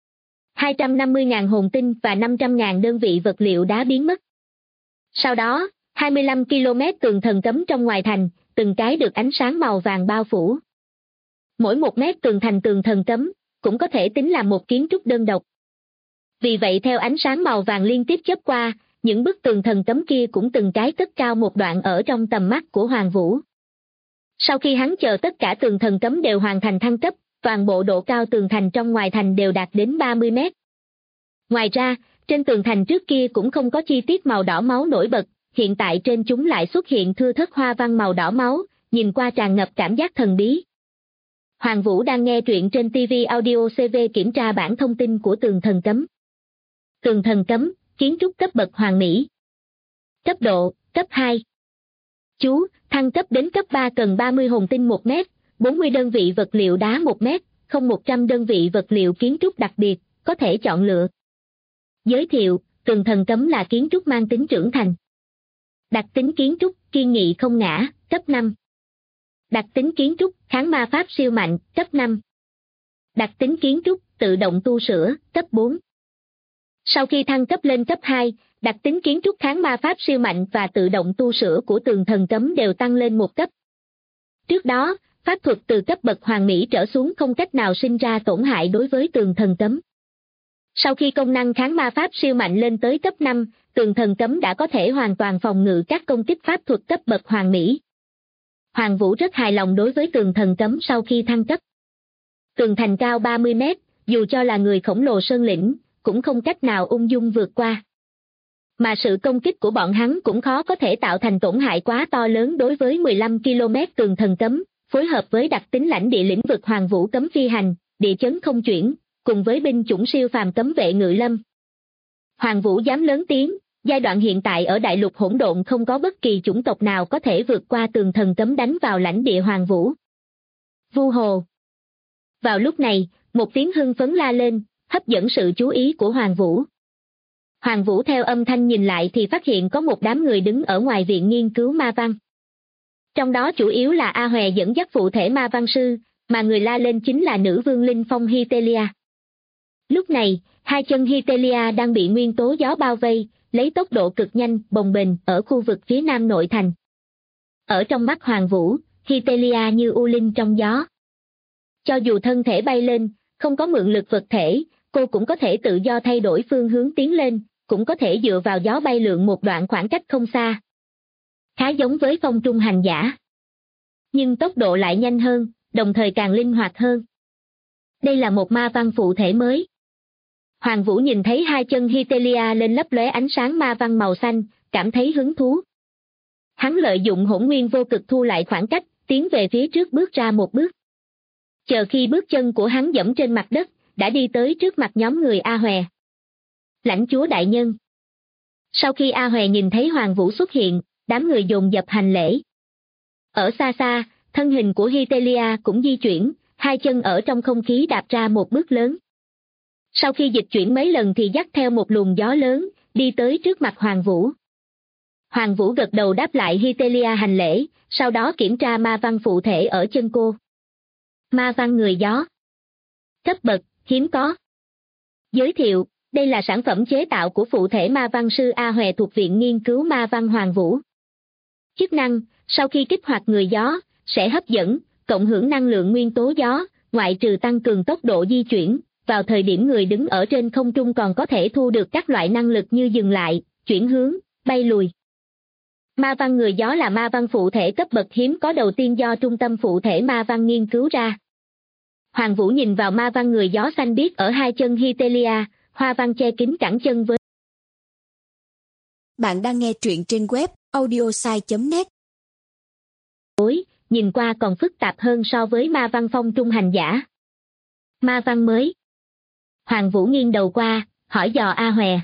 Speaker 2: 250.000 hồn tinh và 500.000 đơn vị vật liệu đá biến mất. Sau đó, 25 km tường thần cấm trong ngoài thành, từng cái được ánh sáng màu vàng bao phủ. Mỗi 1 mét tường thành tường thần cấm, cũng có thể tính là một kiến trúc đơn độc. Vì vậy theo ánh sáng màu vàng liên tiếp chớp qua, những bức tường thần cấm kia cũng từng cái cất cao một đoạn ở trong tầm mắt của Hoàng Vũ. Sau khi hắn chờ tất cả tường thần cấm đều hoàn thành thăng cấp, toàn bộ độ cao tường thành trong ngoài thành đều đạt đến 30 mét. Ngoài ra, trên tường thành trước kia cũng không có chi tiết màu đỏ máu nổi bật, hiện tại trên chúng lại xuất hiện thưa thớt hoa văn màu đỏ máu, nhìn qua tràn ngập cảm giác thần bí. Hoàng Vũ đang nghe truyện trên TV Audio CV kiểm tra bản thông tin của tường thần cấm. Tường thần cấm, kiến trúc cấp bậc hoàn mỹ. Cấp độ, cấp 2. Chú, thăng cấp đến cấp 3 cần 30 hồn tinh 1 mét, 40 đơn vị vật liệu đá 1 mét, không 100 đơn vị vật liệu kiến trúc đặc biệt, có thể chọn lựa. Giới thiệu, tường thần cấm là kiến trúc mang tính trưởng thành. Đặc tính kiến trúc, kiên nghị không ngã, cấp 5. Đặc tính kiến trúc, kháng ma pháp siêu mạnh, cấp 5. Đặc tính kiến trúc, tự động tu sửa, cấp 4. Sau khi thăng cấp lên cấp 2, đặc tính kiến trúc kháng ma pháp siêu mạnh và tự động tu sửa của tường thần cấm đều tăng lên một cấp. Trước đó, pháp thuật từ cấp bậc hoàn mỹ trở xuống không cách nào sinh ra tổn hại đối với tường thần cấm. Sau khi công năng kháng ma pháp siêu mạnh lên tới cấp 5, tường thần cấm đã có thể hoàn toàn phòng ngự các công kích pháp thuật cấp bậc hoàn mỹ. Hoàng Vũ rất hài lòng đối với tường thần cấm sau khi thăng cấp. Tường thành cao 30 mét, dù cho là người khổng lồ sơn lĩnh, cũng không cách nào ung dung vượt qua. Mà sự công kích của bọn hắn cũng khó có thể tạo thành tổn hại quá to lớn đối với 15 km tường thần cấm, phối hợp với đặc tính lãnh địa lĩnh vực Hoàng Vũ cấm phi hành, địa chấn không chuyển, cùng với binh chủng siêu phàm cấm vệ ngự lâm. Hoàng Vũ dám lớn tiếng, giai đoạn hiện tại ở đại lục hỗn độn không có bất kỳ chủng tộc nào có thể vượt qua tường thần cấm đánh vào lãnh địa Hoàng Vũ. Vu hồ. Vào lúc này, một tiếng hưng phấn la lên, hấp dẫn sự chú ý của Hoàng Vũ. Hoàng Vũ theo âm thanh nhìn lại thì phát hiện có một đám người đứng ở ngoài viện nghiên cứu ma văn. Trong đó chủ yếu là A Hòe dẫn dắt phụ thể ma văn sư, mà người la lên chính là nữ vương linh phong Hytelia. Lúc này, hai chân Hytelia đang bị nguyên tố gió bao vây, lấy tốc độ cực nhanh, bồng bềnh ở khu vực phía nam nội thành. Ở trong mắt Hoàng Vũ, Hytelia như u linh trong gió. Cho dù thân thể bay lên, không có mượn lực vật thể, cô cũng có thể tự do thay đổi phương hướng tiến lên, cũng có thể dựa vào gió bay lượn một đoạn khoảng cách không xa. Khá giống với phong trung hành giả. Nhưng tốc độ lại nhanh hơn, đồng thời càng linh hoạt hơn. Đây là một ma văn phụ thể mới. Hoàng Vũ nhìn thấy hai chân Hytelia lên lấp lóe ánh sáng ma văn màu xanh, cảm thấy hứng thú. Hắn lợi dụng hỗn nguyên vô cực thu lại khoảng cách, tiến về phía trước bước ra một bước. Chờ khi bước chân của hắn dẫm trên mặt đất, đã đi tới trước mặt nhóm người A Hòe. Lãnh chúa đại nhân. Sau khi A Hòe nhìn thấy Hoàng Vũ xuất hiện, đám người dồn dập hành lễ. Ở xa xa, thân hình của Hytelia cũng di chuyển, hai chân ở trong không khí đạp ra một bước lớn. Sau khi dịch chuyển mấy lần thì dắt theo một luồng gió lớn, đi tới trước mặt Hoàng Vũ. Hoàng Vũ gật đầu đáp lại Hytelia hành lễ, sau đó kiểm tra ma văn phụ thể ở chân cô. Ma văn người gió. Cấp bậc, hiếm có. Giới thiệu, đây là sản phẩm chế tạo của phụ thể ma văn sư A Hòe thuộc Viện Nghiên cứu Ma văn Hoàng Vũ. Chức năng, sau khi kích hoạt người gió, sẽ hấp dẫn, cộng hưởng năng lượng nguyên tố gió, ngoại trừ tăng cường tốc độ di chuyển, vào thời điểm người đứng ở trên không trung còn có thể thu được các loại năng lực như dừng lại, chuyển hướng, bay lùi. Ma văn người gió là ma văn phụ thể cấp bậc hiếm có đầu tiên do Trung tâm Phụ thể Ma văn nghiên cứu ra. Hoàng Vũ nhìn vào ma văn người gió xanh biếc ở hai chân Hytelia, hoa văn che kín cẳng chân với.
Speaker 3: Bạn đang nghe truyện trên web audiosai.net.
Speaker 2: Nhìn qua còn phức tạp hơn so với ma văn phong trung hành giả. Ma văn mới. Hoàng Vũ nghiêng đầu qua, hỏi dò A Hòe.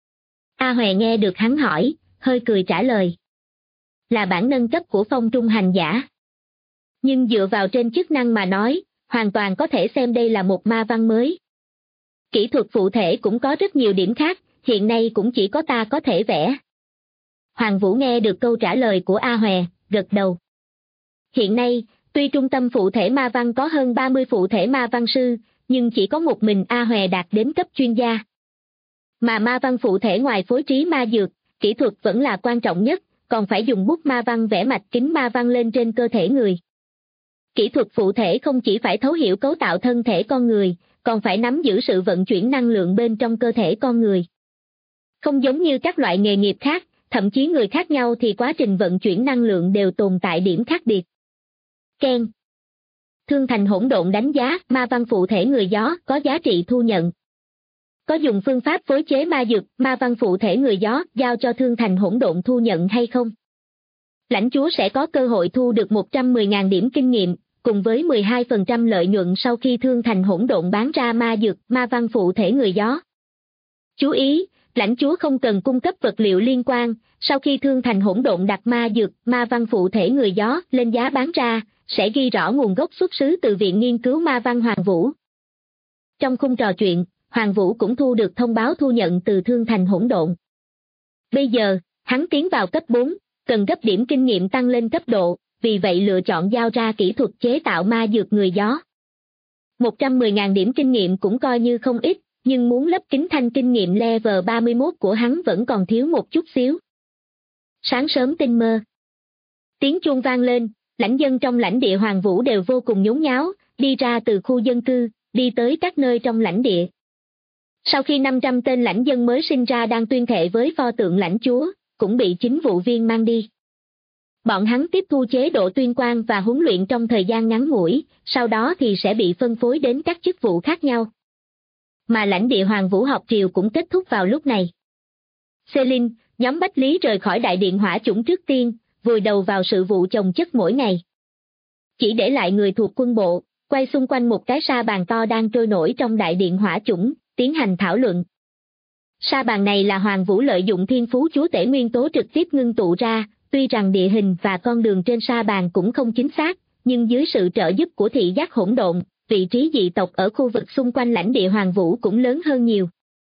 Speaker 2: A Hòe nghe được hắn hỏi, hơi cười trả lời. Là bản nâng cấp của phong trung hành giả. Nhưng dựa vào trên chức năng mà nói, hoàn toàn có thể xem đây là một ma văn mới. Kỹ thuật phụ thể cũng có rất nhiều điểm khác, hiện nay cũng chỉ có ta có thể vẽ. Hoàng Vũ nghe được câu trả lời của A Hòe, gật đầu. Hiện nay, tuy trung tâm phụ thể ma văn có hơn 30 phụ thể ma văn sư, nhưng chỉ có một mình A Hòe đạt đến cấp chuyên gia. Mà ma văn phụ thể ngoài phối trí ma dược, kỹ thuật vẫn là quan trọng nhất, còn phải dùng bút ma văn vẽ mạch kính ma văn lên trên cơ thể người. Kỹ thuật phụ thể không chỉ phải thấu hiểu cấu tạo thân thể con người, còn phải nắm giữ sự vận chuyển năng lượng bên trong cơ thể con người. Không giống như các loại nghề nghiệp khác, thậm chí người khác nhau thì quá trình vận chuyển năng lượng đều tồn tại điểm khác biệt. Ken. Thương Thành Hỗn Độn đánh giá ma văn phụ thể người gió có giá trị thu nhận. Có dùng phương pháp phối chế ma dược, ma văn phụ thể người gió giao cho Thương Thành Hỗn Độn thu nhận hay không? Lãnh chúa sẽ có cơ hội thu được 110.000 điểm kinh nghiệm, cùng với 12% lợi nhuận sau khi Thương Thành Hỗn Độn bán ra ma dược, ma văn phụ thể người gió. Chú ý, lãnh chúa không cần cung cấp vật liệu liên quan, sau khi Thương Thành Hỗn Độn đặt ma dược, ma văn phụ thể người gió lên giá bán ra, sẽ ghi rõ nguồn gốc xuất xứ từ Viện Nghiên cứu Ma văn Hoàng Vũ. Trong khung trò chuyện, Hoàng Vũ cũng thu được thông báo thu nhận từ Thương Thành Hỗn Độn. Bây giờ, hắn tiến vào cấp 4, cần gấp điểm kinh nghiệm tăng lên cấp độ, vì vậy lựa chọn giao ra kỹ thuật chế tạo ma dược người gió. 110.000 điểm kinh nghiệm cũng coi như không ít, nhưng muốn lấp kính thanh kinh nghiệm level 31 của hắn vẫn còn thiếu một chút xíu. Sáng sớm tinh mơ. Tiếng chuông vang lên, lãnh dân trong lãnh địa Hoàng Vũ đều vô cùng nhốn nháo, đi ra từ khu dân cư, đi tới các nơi trong lãnh địa. Sau khi 500 tên lãnh dân mới sinh ra đang tuyên thệ với pho tượng lãnh chúa, cũng bị chính vụ viên mang đi. Bọn hắn tiếp thu chế độ tuyên quan và huấn luyện trong thời gian ngắn ngủi, sau đó thì sẽ bị phân phối đến các chức vụ khác nhau. Mà lãnh địa Hoàng Vũ học triều cũng kết thúc vào lúc này. Celine, nhóm Bách Lý rời khỏi đại điện hỏa chủng trước tiên, vùi đầu vào sự vụ chồng chất mỗi ngày. Chỉ để lại người thuộc quân bộ, quay xung quanh một cái sa bàn to đang trôi nổi trong đại điện hỏa chủng, tiến hành thảo luận. Sa bàn này là Hoàng Vũ lợi dụng thiên phú chúa tể nguyên tố trực tiếp ngưng tụ ra, tuy rằng địa hình và con đường trên sa bàn cũng không chính xác, nhưng dưới sự trợ giúp của thị giác hỗn độn, vị trí dị tộc ở khu vực xung quanh lãnh địa Hoàng Vũ cũng lớn hơn nhiều.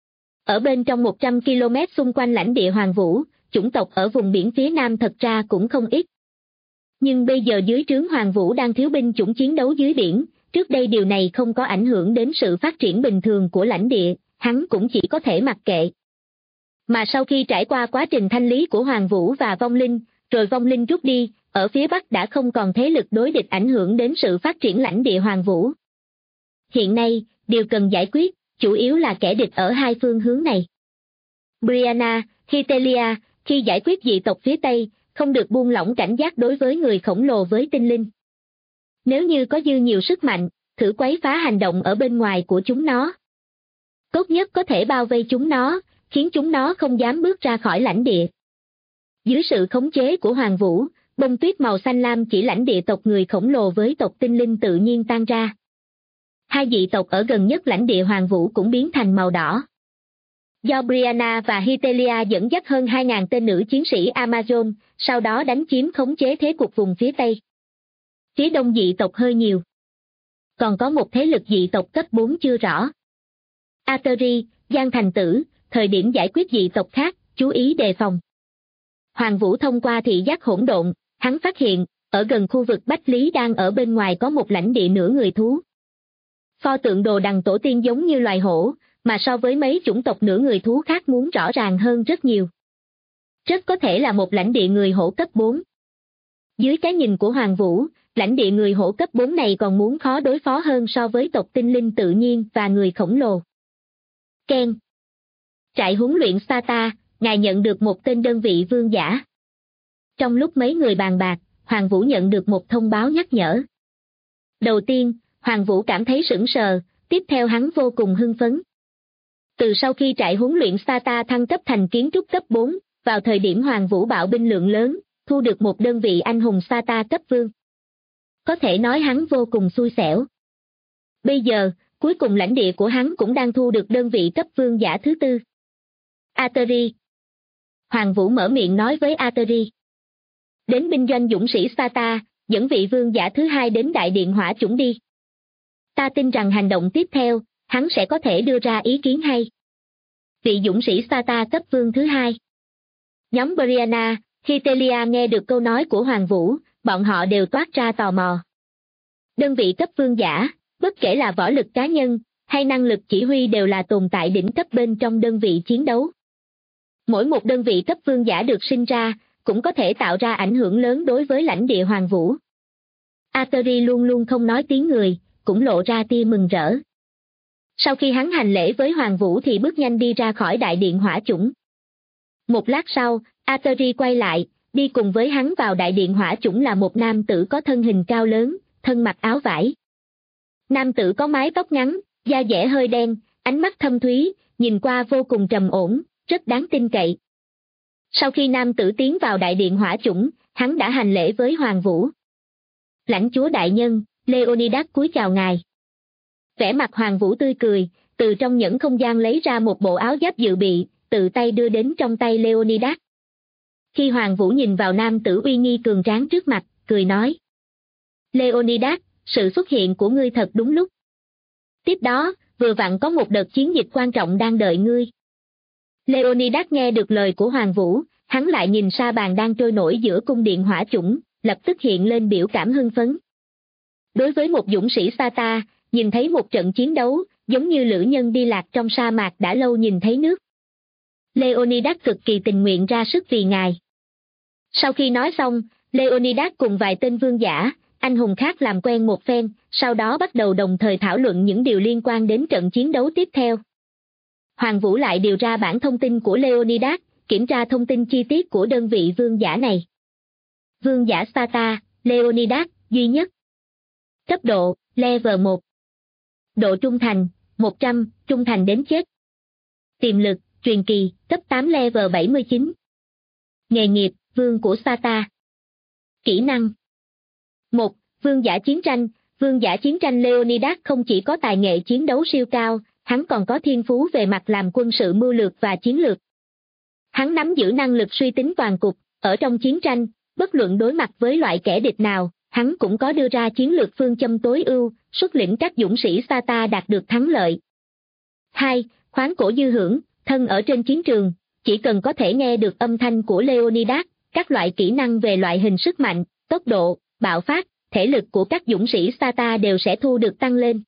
Speaker 2: Ở bên trong 100 km xung quanh lãnh địa Hoàng Vũ, chủng tộc ở vùng biển phía nam thật ra cũng không ít. Nhưng bây giờ dưới trướng Hoàng Vũ đang thiếu binh chủng chiến đấu dưới biển, trước đây điều này không có ảnh hưởng đến sự phát triển bình thường của lãnh địa, hắn cũng chỉ có thể mặc kệ. Mà sau khi trải qua quá trình thanh lý của Hoàng Vũ và vong linh, rồi vong linh rút đi, ở phía Bắc đã không còn thế lực đối địch ảnh hưởng đến sự phát triển lãnh địa Hoàng Vũ. Hiện nay, điều cần giải quyết, chủ yếu là kẻ địch ở hai phương hướng này. Brianna, Hytelia, khi giải quyết dị tộc phía Tây, không được buông lỏng cảnh giác đối với người khổng lồ với tinh linh. Nếu như có dư nhiều sức mạnh, thử quấy phá hành động ở bên ngoài của chúng nó. Tốt nhất có thể bao vây chúng nó, khiến chúng nó không dám bước ra khỏi lãnh địa. Dưới sự khống chế của Hoàng Vũ, bông tuyết màu xanh lam chỉ lãnh địa tộc người khổng lồ với tộc tinh linh tự nhiên tan ra. Hai dị tộc ở gần nhất lãnh địa Hoàng Vũ cũng biến thành màu đỏ. Do Brianna và Hytelia dẫn dắt hơn 2.000 tên nữ chiến sĩ Amazon, sau đó đánh chiếm khống chế thế cục vùng phía Tây. Phía đông dị tộc hơi nhiều. Còn có một thế lực dị tộc cấp 4 chưa rõ. Ateri, Giang Thành Tử, thời điểm giải quyết dị tộc khác, chú ý đề phòng. Hoàng Vũ thông qua thị giác hỗn độn, hắn phát hiện, ở gần khu vực Bách Lý đang ở bên ngoài có một lãnh địa nửa người thú. Pho tượng đồ đằng tổ tiên giống như loài hổ, mà so với mấy chủng tộc nửa người thú khác muốn rõ ràng hơn rất nhiều. Rất có thể là một lãnh địa người hổ cấp 4. Dưới cái nhìn của Hoàng Vũ, lãnh địa người hổ cấp 4 này còn muốn khó đối phó hơn so với tộc tinh linh tự nhiên và người khổng lồ. Ken. Trại huấn luyện Sparta, ngài nhận được một tên đơn vị vương giả. Trong lúc mấy người bàn bạc, Hoàng Vũ nhận được một thông báo nhắc nhở. Đầu tiên, Hoàng Vũ cảm thấy sững sờ, tiếp theo hắn vô cùng hưng phấn. Từ sau khi trại huấn luyện Sparta thăng cấp thành kiến trúc cấp 4, vào thời điểm Hoàng Vũ bạo binh lượng lớn, thu được một đơn vị anh hùng Sparta cấp vương. Có thể nói hắn vô cùng xui xẻo. Bây giờ, cuối cùng lãnh địa của hắn cũng đang thu được đơn vị cấp vương giả thứ tư. Ateri. Hoàng Vũ mở miệng nói với Ateri. Đến binh doanh dũng sĩ Sparta, dẫn vị vương giả thứ hai đến đại điện hỏa chủng đi. Ta tin rằng hành động tiếp theo, hắn sẽ có thể đưa ra ý kiến hay. Vị dũng sĩ Sparta cấp vương thứ hai. Nhóm Brianna, Hytelia nghe được câu nói của Hoàng Vũ, bọn họ đều toát ra tò mò. Đơn vị cấp vương giả, bất kể là võ lực cá nhân, hay năng lực chỉ huy đều là tồn tại đỉnh cấp bên trong đơn vị chiến đấu. Mỗi một đơn vị cấp vương giả được sinh ra, cũng có thể tạo ra ảnh hưởng lớn đối với lãnh địa Hoàng Vũ. Ateri luôn luôn không nói tiếng người, cũng lộ ra tia mừng rỡ. Sau khi hắn hành lễ với Hoàng Vũ thì bước nhanh đi ra khỏi đại điện hỏa chủng. Một lát sau, Ateri quay lại, đi cùng với hắn vào đại điện hỏa chủng là một nam tử có thân hình cao lớn, thân mặc áo vải. Nam tử có mái tóc ngắn, da dẻ hơi đen, ánh mắt thâm thúy, nhìn qua vô cùng trầm ổn, rất đáng tin cậy. Sau khi nam tử tiến vào đại điện hỏa chủng, hắn đã hành lễ với Hoàng Vũ. Lãnh chúa đại nhân, Leonidas cúi chào ngài. Vẻ mặt Hoàng Vũ tươi cười, từ trong nhẫn không gian lấy ra một bộ áo giáp dự bị, tự tay đưa đến trong tay Leonidas. Khi Hoàng Vũ nhìn vào nam tử uy nghi cường tráng trước mặt, cười nói. Leonidas, sự xuất hiện của ngươi thật đúng lúc. Tiếp đó, vừa vặn có một đợt chiến dịch quan trọng đang đợi ngươi. Leonidas nghe được lời của Hoàng Vũ, hắn lại nhìn sa bàn đang trôi nổi giữa cung điện hỏa chủng, lập tức hiện lên biểu cảm hưng phấn. Đối với một dũng sĩ Sparta, nhìn thấy một trận chiến đấu, giống như lữ nhân đi lạc trong sa mạc đã lâu nhìn thấy nước. Leonidas cực kỳ tình nguyện ra sức vì ngài. Sau khi nói xong, Leonidas cùng vài tên vương giả, anh hùng khác làm quen một phen, sau đó bắt đầu đồng thời thảo luận những điều liên quan đến trận chiến đấu tiếp theo. Hoàng Vũ lại điều ra bản thông tin của Leonidas, kiểm tra thông tin chi tiết của đơn vị vương giả này. Vương giả Sparta, Leonidas, duy nhất. Cấp độ, Level 1. Độ trung thành, 100, trung thành đến chết. Tiềm lực, truyền kỳ, cấp 8 Level 79. Nghề nghiệp, vương của Sparta. Kỹ năng 1. Vương giả chiến tranh. Vương giả chiến tranh Leonidas không chỉ có tài nghệ chiến đấu siêu cao, hắn còn có thiên phú về mặt làm quân sự mưu lược và chiến lược. Hắn nắm giữ năng lực suy tính toàn cục, ở trong chiến tranh, bất luận đối mặt với loại kẻ địch nào, hắn cũng có đưa ra chiến lược phương châm tối ưu, xuất lĩnh các dũng sĩ Sparta đạt được thắng lợi. 2. Khoáng cổ dư hưởng, thân ở trên chiến trường, chỉ cần có thể nghe được âm thanh của Leonidas, các loại kỹ năng về loại hình sức mạnh, tốc độ, bạo phát, thể lực của các dũng sĩ Sparta đều sẽ thu được tăng lên.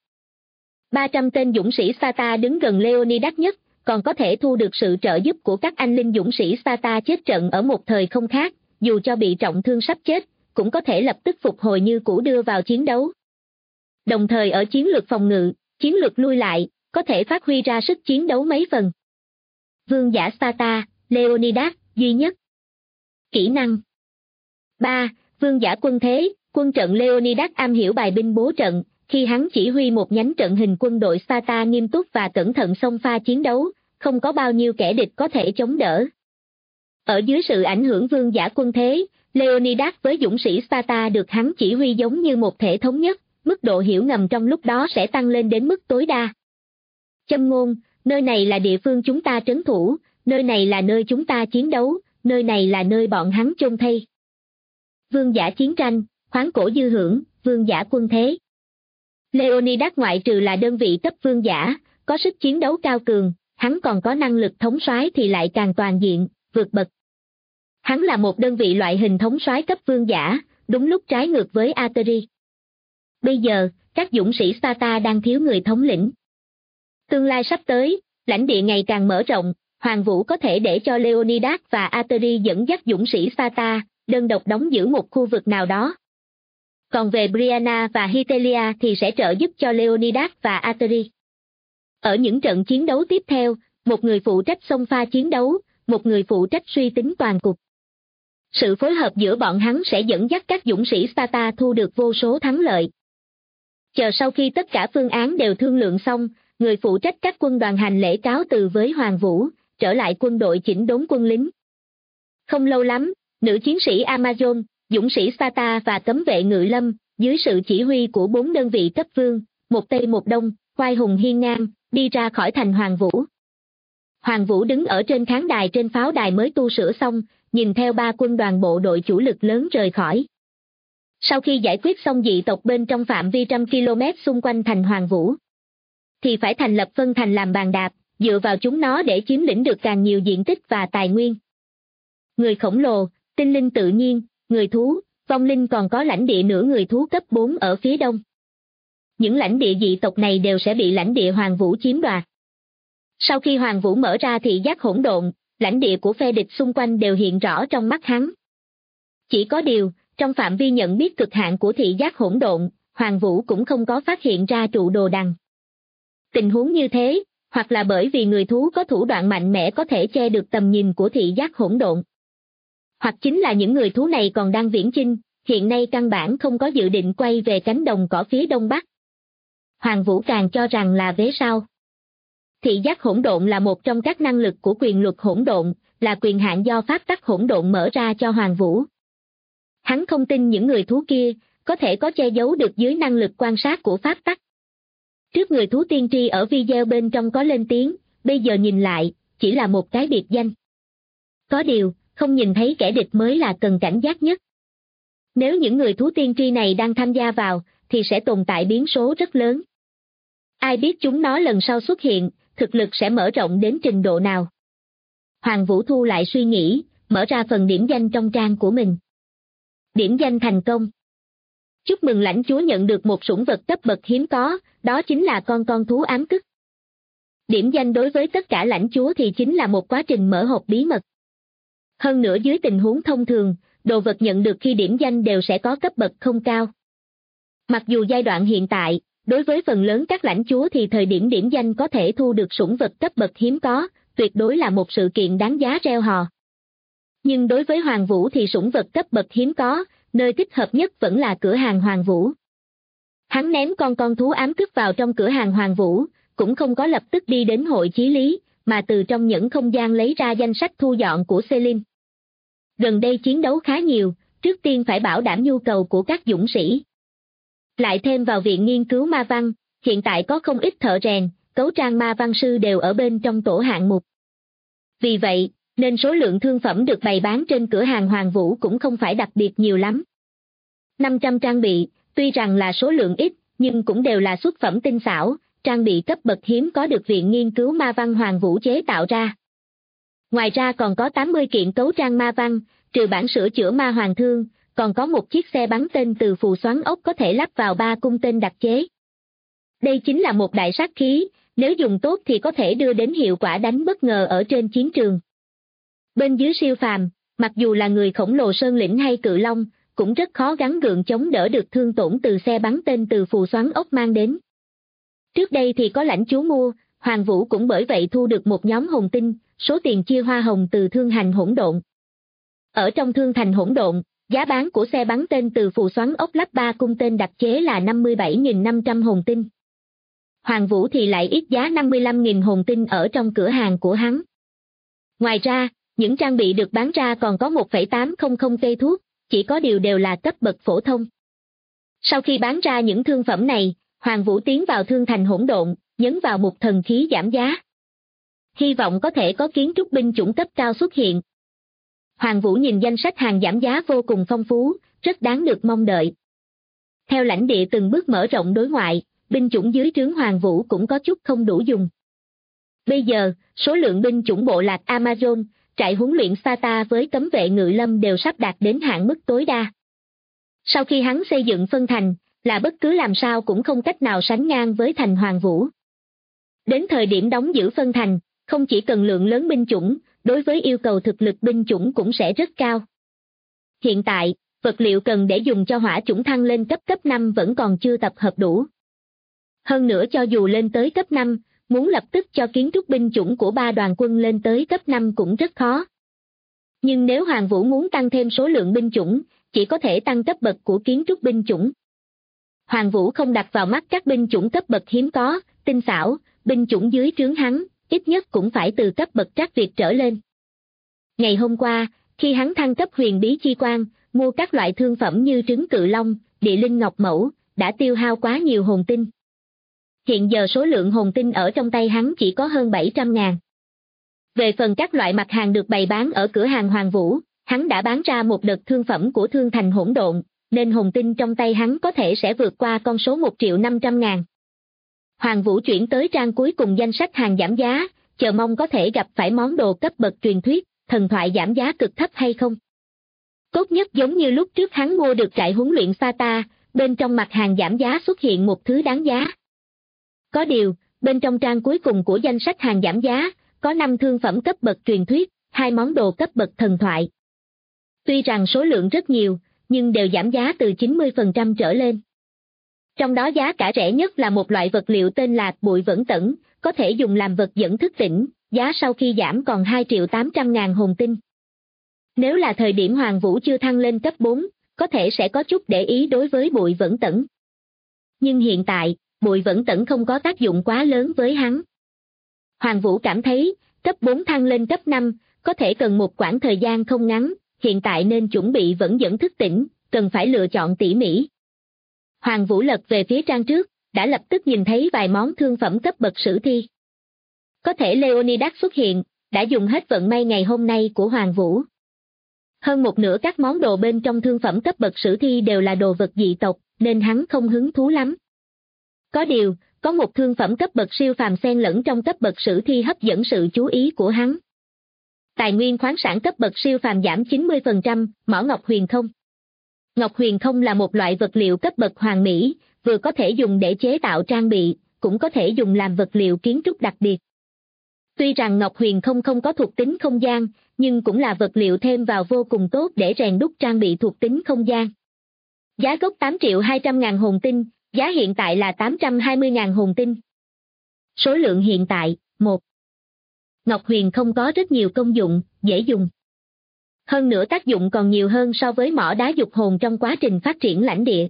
Speaker 2: 300 tên dũng sĩ Sparta đứng gần Leonidas nhất, còn có thể thu được sự trợ giúp của các anh linh dũng sĩ Sparta chết trận ở một thời không khác, dù cho bị trọng thương sắp chết, cũng có thể lập tức phục hồi như cũ đưa vào chiến đấu. Đồng thời ở chiến lược phòng ngự, chiến lược lui lại, có thể phát huy ra sức chiến đấu mấy phần. Vương giả Sparta, Leonidas, duy nhất. Kỹ năng 3. Vương giả quân thế. Quân trận Leonidas am hiểu bài binh bố trận, khi hắn chỉ huy một nhánh trận hình quân đội Sparta nghiêm túc và cẩn thận xông pha chiến đấu, không có bao nhiêu kẻ địch có thể chống đỡ. Ở dưới sự ảnh hưởng vương giả quân thế, Leonidas với dũng sĩ Sparta được hắn chỉ huy giống như một thể thống nhất, mức độ hiểu ngầm trong lúc đó sẽ tăng lên đến mức tối đa. Châm ngôn, nơi này là địa phương chúng ta trấn thủ, nơi này là nơi chúng ta chiến đấu, nơi này là nơi bọn hắn chôn thây. Vương giả chiến tranh, khoáng cổ dư hưởng, vương giả quân thế. Leonidas ngoại trừ là đơn vị cấp vương giả, có sức chiến đấu cao cường, hắn còn có năng lực thống soái thì lại càng toàn diện, vượt bậc. Hắn là một đơn vị loại hình thống soái cấp vương giả, đúng lúc trái ngược với Ateri. Bây giờ, các dũng sĩ Sparta đang thiếu người thống lĩnh. Tương lai sắp tới, lãnh địa ngày càng mở rộng, Hoàng Vũ có thể để cho Leonidas và Ateri dẫn dắt dũng sĩ Sparta, đơn độc đóng giữ một khu vực nào đó. Còn về Brianna và Hitelia thì sẽ trợ giúp cho Leonidas và Ateri. Ở những trận chiến đấu tiếp theo, một người phụ trách xông pha chiến đấu, một người phụ trách suy tính toàn cục. Sự phối hợp giữa bọn hắn sẽ dẫn dắt các dũng sĩ Sparta thu được vô số thắng lợi. Chờ sau khi tất cả phương án đều thương lượng xong, người phụ trách các quân đoàn hành lễ cáo từ với Hoàng Vũ, trở lại quân đội chỉnh đốn quân lính. Không lâu lắm, nữ chiến sĩ Amazon, dũng sĩ Sparta và cấm vệ ngự lâm, dưới sự chỉ huy của 4 đơn vị cấp vương, một Tây một Đông, oai hùng hiên ngang, đi ra khỏi thành Hoàng Vũ. Hoàng Vũ đứng ở trên khán đài trên pháo đài mới tu sửa xong, nhìn theo 3 quân đoàn bộ đội chủ lực lớn rời khỏi. Sau khi giải quyết xong dị tộc bên trong phạm vi 100 km xung quanh thành Hoàng Vũ, thì phải thành lập phân thành làm bàn đạp, dựa vào chúng nó để chiếm lĩnh được càng nhiều diện tích và tài nguyên. Người khổng lồ, tinh linh tự nhiên, người thú, vong linh còn có lãnh địa nửa người thú cấp 4 ở phía đông. Những lãnh địa dị tộc này đều sẽ bị lãnh địa Hoàng Vũ chiếm đoạt. Sau khi Hoàng Vũ mở ra thị giác hỗn độn, lãnh địa của phe địch xung quanh đều hiện rõ trong mắt hắn. Chỉ có điều, trong phạm vi nhận biết cực hạn của thị giác hỗn độn, Hoàng Vũ cũng không có phát hiện ra trụ đồ đằng. Tình huống như thế, hoặc là bởi vì người thú có thủ đoạn mạnh mẽ có thể che được tầm nhìn của thị giác hỗn độn. Hoặc chính là những người thú này còn đang viễn chinh, hiện nay căn bản không có dự định quay về cánh đồng cỏ phía đông bắc. Hoàng Vũ càng cho rằng là vế sau. Thị giác hỗn độn là một trong các năng lực của quyền luật hỗn độn, là quyền hạn do pháp tắc hỗn độn mở ra cho Hoàng Vũ. Hắn không tin những người thú kia có thể có che giấu được dưới năng lực quan sát của pháp tắc. Trước người thú tiên tri ở video bên trong có lên tiếng, bây giờ nhìn lại, chỉ là một cái biệt danh. Có điều, không nhìn thấy kẻ địch mới là cần cảnh giác nhất. Nếu những người thú tiên tri này đang tham gia vào, thì sẽ tồn tại biến số rất lớn. Ai biết chúng nó lần sau xuất hiện, thực lực sẽ mở rộng đến trình độ nào. Hoàng Vũ thu lại suy nghĩ, mở ra phần điểm danh trong trang của mình. Điểm danh thành công. Chúc mừng lãnh chúa nhận được một sủng vật cấp bậc hiếm có, đó chính là con thú ám cức. Điểm danh đối với tất cả lãnh chúa thì chính là một quá trình mở hộp bí mật. Hơn nữa dưới tình huống thông thường, đồ vật nhận được khi điểm danh đều sẽ có cấp bậc không cao. Mặc dù giai đoạn hiện tại, Đối với phần lớn các lãnh chúa thì thời điểm điểm danh có thể thu được sủng vật cấp bậc hiếm có, tuyệt đối là một sự kiện đáng giá reo hò. Nhưng đối với Hoàng Vũ thì sủng vật cấp bậc hiếm có, nơi thích hợp nhất vẫn là cửa hàng Hoàng Vũ. Hắn ném con thú ám thức vào trong cửa hàng Hoàng Vũ, cũng không có lập tức đi đến hội chí lý, mà từ trong những không gian lấy ra danh sách thu dọn của Celine. Gần đây chiến đấu khá nhiều, trước tiên phải bảo đảm nhu cầu của các dũng sĩ. Lại thêm vào viện nghiên cứu ma văn, hiện tại có không ít thợ rèn, cấu trang ma văn sư đều ở bên trong tổ hạng mục. Vì vậy, nên số lượng thương phẩm được bày bán trên cửa hàng Hoàng Vũ cũng không phải đặc biệt nhiều lắm. 500 trang bị, tuy rằng là số lượng ít, nhưng cũng đều là xuất phẩm tinh xảo, trang bị cấp bậc hiếm có được viện nghiên cứu ma văn Hoàng Vũ chế tạo ra. Ngoài ra còn có 80 kiện cấu trang ma văn, trừ bản sửa chữa ma hoàng thương, còn có một chiếc xe bắn tên từ phù xoắn ốc có thể lắp vào 3 cung tên đặc chế. Đây chính là một đại sát khí, nếu dùng tốt thì có thể đưa đến hiệu quả đánh bất ngờ ở trên chiến trường. Bên dưới siêu phàm, mặc dù là người khổng lồ sơn lĩnh hay cự long, cũng rất khó gắng gượng chống đỡ được thương tổn từ xe bắn tên từ phù xoắn ốc mang đến. Trước đây thì có lãnh chúa mua, Hoàng Vũ cũng bởi vậy thu được một nhóm hồn tinh, số tiền chia hoa hồng từ thương hành hỗn độn. Ở trong thương thành hỗn độn, giá bán của xe bắn tên từ phù xoắn ốc lắp 3 cung tên đặc chế là 57.500 hồn tinh. Hoàng Vũ thì lại ít giá 55.000 hồn tinh ở trong cửa hàng của hắn. Ngoài ra, những trang bị được bán ra còn có 1,800 cây thuốc, chỉ có điều đều là cấp bậc phổ thông. Sau khi bán ra những thương phẩm này, Hoàng Vũ tiến vào thương thành hỗn độn, nhấn vào một thần khí giảm giá. Hy vọng có thể có kiến trúc binh chủng cấp cao xuất hiện. Hoàng Vũ nhìn danh sách hàng giảm giá vô cùng phong phú, rất đáng được mong đợi. Theo lãnh địa từng bước mở rộng đối ngoại, binh chủng dưới trướng Hoàng Vũ cũng có chút không đủ dùng. Bây giờ, số lượng binh chủng bộ lạc Amazon, trại huấn luyện Sparta với cấm vệ ngự lâm đều sắp đạt đến hạn mức tối đa. Sau khi hắn xây dựng phân thành, là bất cứ làm sao cũng không cách nào sánh ngang với thành Hoàng Vũ. Đến thời điểm đóng giữ phân thành, không chỉ cần lượng lớn binh chủng, đối với yêu cầu thực lực binh chủng cũng sẽ rất cao. Hiện tại, vật liệu cần để dùng cho hỏa chủng thăng lên cấp 5 vẫn còn chưa tập hợp đủ. Hơn nữa cho dù lên tới cấp 5, muốn lập tức cho kiến trúc binh chủng của 3 đoàn quân lên tới cấp 5 cũng rất khó. Nhưng nếu Hoàng Vũ muốn tăng thêm số lượng binh chủng, chỉ có thể tăng cấp bậc của kiến trúc binh chủng. Hoàng Vũ không đặt vào mắt các binh chủng cấp bậc hiếm có, tinh xảo, binh chủng dưới trướng hắn, ít nhất cũng phải từ cấp bậc trác Việt trở lên. Ngày hôm qua, khi hắn thăng cấp huyền bí chi quan, mua các loại thương phẩm như trứng cự long, địa linh ngọc mẫu, đã tiêu hao quá nhiều hồn tinh. Hiện giờ số lượng hồn tinh ở trong tay hắn chỉ có hơn 700.000. Về phần các loại mặt hàng được bày bán ở cửa hàng Hoàng Vũ, hắn đã bán ra một đợt thương phẩm của thương thành hỗn độn, nên hồn tinh trong tay hắn có thể sẽ vượt qua con số 1.500.000. Hoàng Vũ chuyển tới trang cuối cùng danh sách hàng giảm giá, chờ mong có thể gặp phải món đồ cấp bậc truyền thuyết, thần thoại giảm giá cực thấp hay không. Tốt nhất giống như lúc trước hắn mua được trại huấn luyện Sparta, bên trong mặt hàng giảm giá xuất hiện một thứ đáng giá. Có điều, bên trong trang cuối cùng của danh sách hàng giảm giá, có 5 thương phẩm cấp bậc truyền thuyết, 2 món đồ cấp bậc thần thoại. Tuy rằng số lượng rất nhiều, nhưng đều giảm giá từ 90% trở lên. Trong đó giá cả rẻ nhất là một loại vật liệu tên là bụi vẫn tẩn, có thể dùng làm vật dẫn thức tỉnh, giá sau khi giảm còn 2.800.000 hồn tinh. Nếu là thời điểm Hoàng Vũ chưa thăng lên cấp 4, có thể sẽ có chút để ý đối với bụi vẫn tẩn. Nhưng hiện tại, bụi vẫn tẩn không có tác dụng quá lớn với hắn. Hoàng Vũ cảm thấy, cấp 4 thăng lên cấp 5, có thể cần một quãng thời gian không ngắn, hiện tại nên chuẩn bị vẫn dẫn thức tỉnh, cần phải lựa chọn tỉ mỉ. Hoàng Vũ lật về phía trang trước, đã lập tức nhìn thấy vài món thương phẩm cấp bậc sử thi. Có thể Leonidas xuất hiện, đã dùng hết vận may ngày hôm nay của Hoàng Vũ. Hơn một nửa các món đồ bên trong thương phẩm cấp bậc sử thi đều là đồ vật dị tộc, nên hắn không hứng thú lắm. Có điều, có một thương phẩm cấp bậc siêu phàm xen lẫn trong cấp bậc sử thi hấp dẫn sự chú ý của hắn. Tài nguyên khoáng sản cấp bậc siêu phàm giảm 90%, mỏ ngọc huyền không. Ngọc huyền không là một loại vật liệu cấp bậc hoàn mỹ, vừa có thể dùng để chế tạo trang bị, cũng có thể dùng làm vật liệu kiến trúc đặc biệt. Tuy rằng ngọc huyền không có thuộc tính không gian, nhưng cũng là vật liệu thêm vào vô cùng tốt để rèn đúc trang bị thuộc tính không gian. Giá gốc 8.200.000 hồn tinh, giá hiện tại là 820.000 hồn tinh. Số lượng hiện tại, 1. Ngọc Huyền không có rất nhiều công dụng, dễ dùng. Hơn nữa tác dụng còn nhiều hơn so với mỏ đá dục hồn trong quá trình phát triển lãnh địa.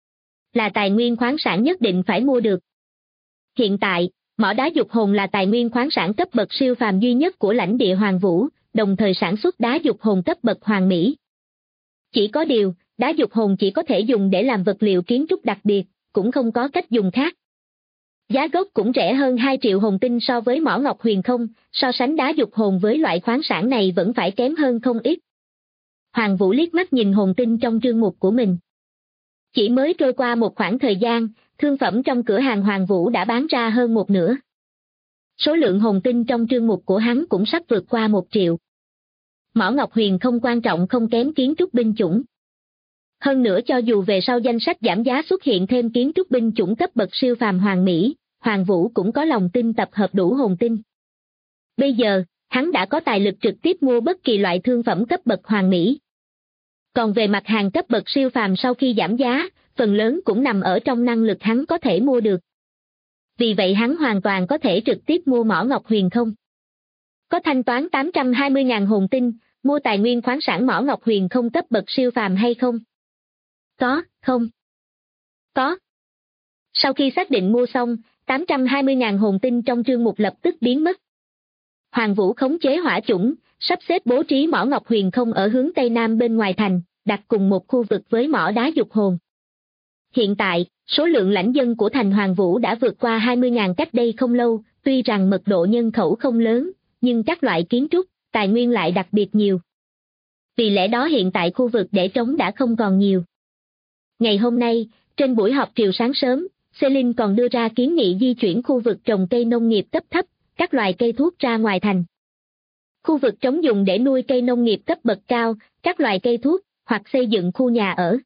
Speaker 2: Là tài nguyên khoáng sản nhất định phải mua được. Hiện tại, mỏ đá dục hồn là tài nguyên khoáng sản cấp bậc siêu phàm duy nhất của lãnh địa Hoàng Vũ, đồng thời sản xuất đá dục hồn cấp bậc hoàn mỹ. Chỉ có điều, đá dục hồn chỉ có thể dùng để làm vật liệu kiến trúc đặc biệt, cũng không có cách dùng khác. Giá gốc cũng rẻ hơn 2 triệu hồn tinh so với mỏ Ngọc Huyền không, so sánh đá dục hồn với loại khoáng sản này vẫn phải kém hơn không ít. Hoàng Vũ liếc mắt nhìn hồn tinh trong trương mục của mình. Chỉ mới trôi qua một khoảng thời gian, thương phẩm trong cửa hàng Hoàng Vũ đã bán ra hơn một nửa. Số lượng hồn tinh trong trương mục của hắn cũng sắp vượt qua 1 triệu. Mỏ Ngọc Huyền không quan trọng không kém kiến trúc binh chủng. Hơn nữa cho dù về sau danh sách giảm giá xuất hiện thêm kiến trúc binh chủng cấp bậc siêu phàm hoàn mỹ, Hoàng Vũ cũng có lòng tin tập hợp đủ hồn tinh. Bây giờ, hắn đã có tài lực trực tiếp mua bất kỳ loại thương phẩm cấp bậc hoàn mỹ. Còn về mặt hàng cấp bậc siêu phàm sau khi giảm giá, phần lớn cũng nằm ở trong năng lực hắn có thể mua được. Vì vậy hắn hoàn toàn có thể trực tiếp mua mỏ Ngọc Huyền không. Có thanh toán 820.000 hồn tinh, mua tài nguyên khoáng sản mỏ Ngọc Huyền không cấp bậc siêu phàm hay không? Có, không? Có. Sau khi xác định mua xong, 820.000 hồn tinh trong trương mục lập tức biến mất. Hoàng Vũ khống chế hỏa chủng, sắp xếp bố trí mỏ Ngọc Huyền không ở hướng Tây Nam bên ngoài thành, đặt cùng một khu vực với mỏ đá dục hồn. Hiện tại, số lượng lãnh dân của thành Hoàng Vũ đã vượt qua 20.000 cách đây không lâu, tuy rằng mật độ nhân khẩu không lớn, nhưng các loại kiến trúc, tài nguyên lại đặc biệt nhiều. Vì lẽ đó hiện tại khu vực để trống đã không còn nhiều. Ngày hôm nay, trên buổi họp triều sáng sớm, Celine còn đưa ra kiến nghị di chuyển khu vực trồng cây nông nghiệp cấp thấp, các loài cây thuốc ra ngoài thành. Khu vực trống dùng để nuôi cây nông nghiệp cấp bậc cao, các loài cây thuốc, hoặc xây dựng khu nhà ở.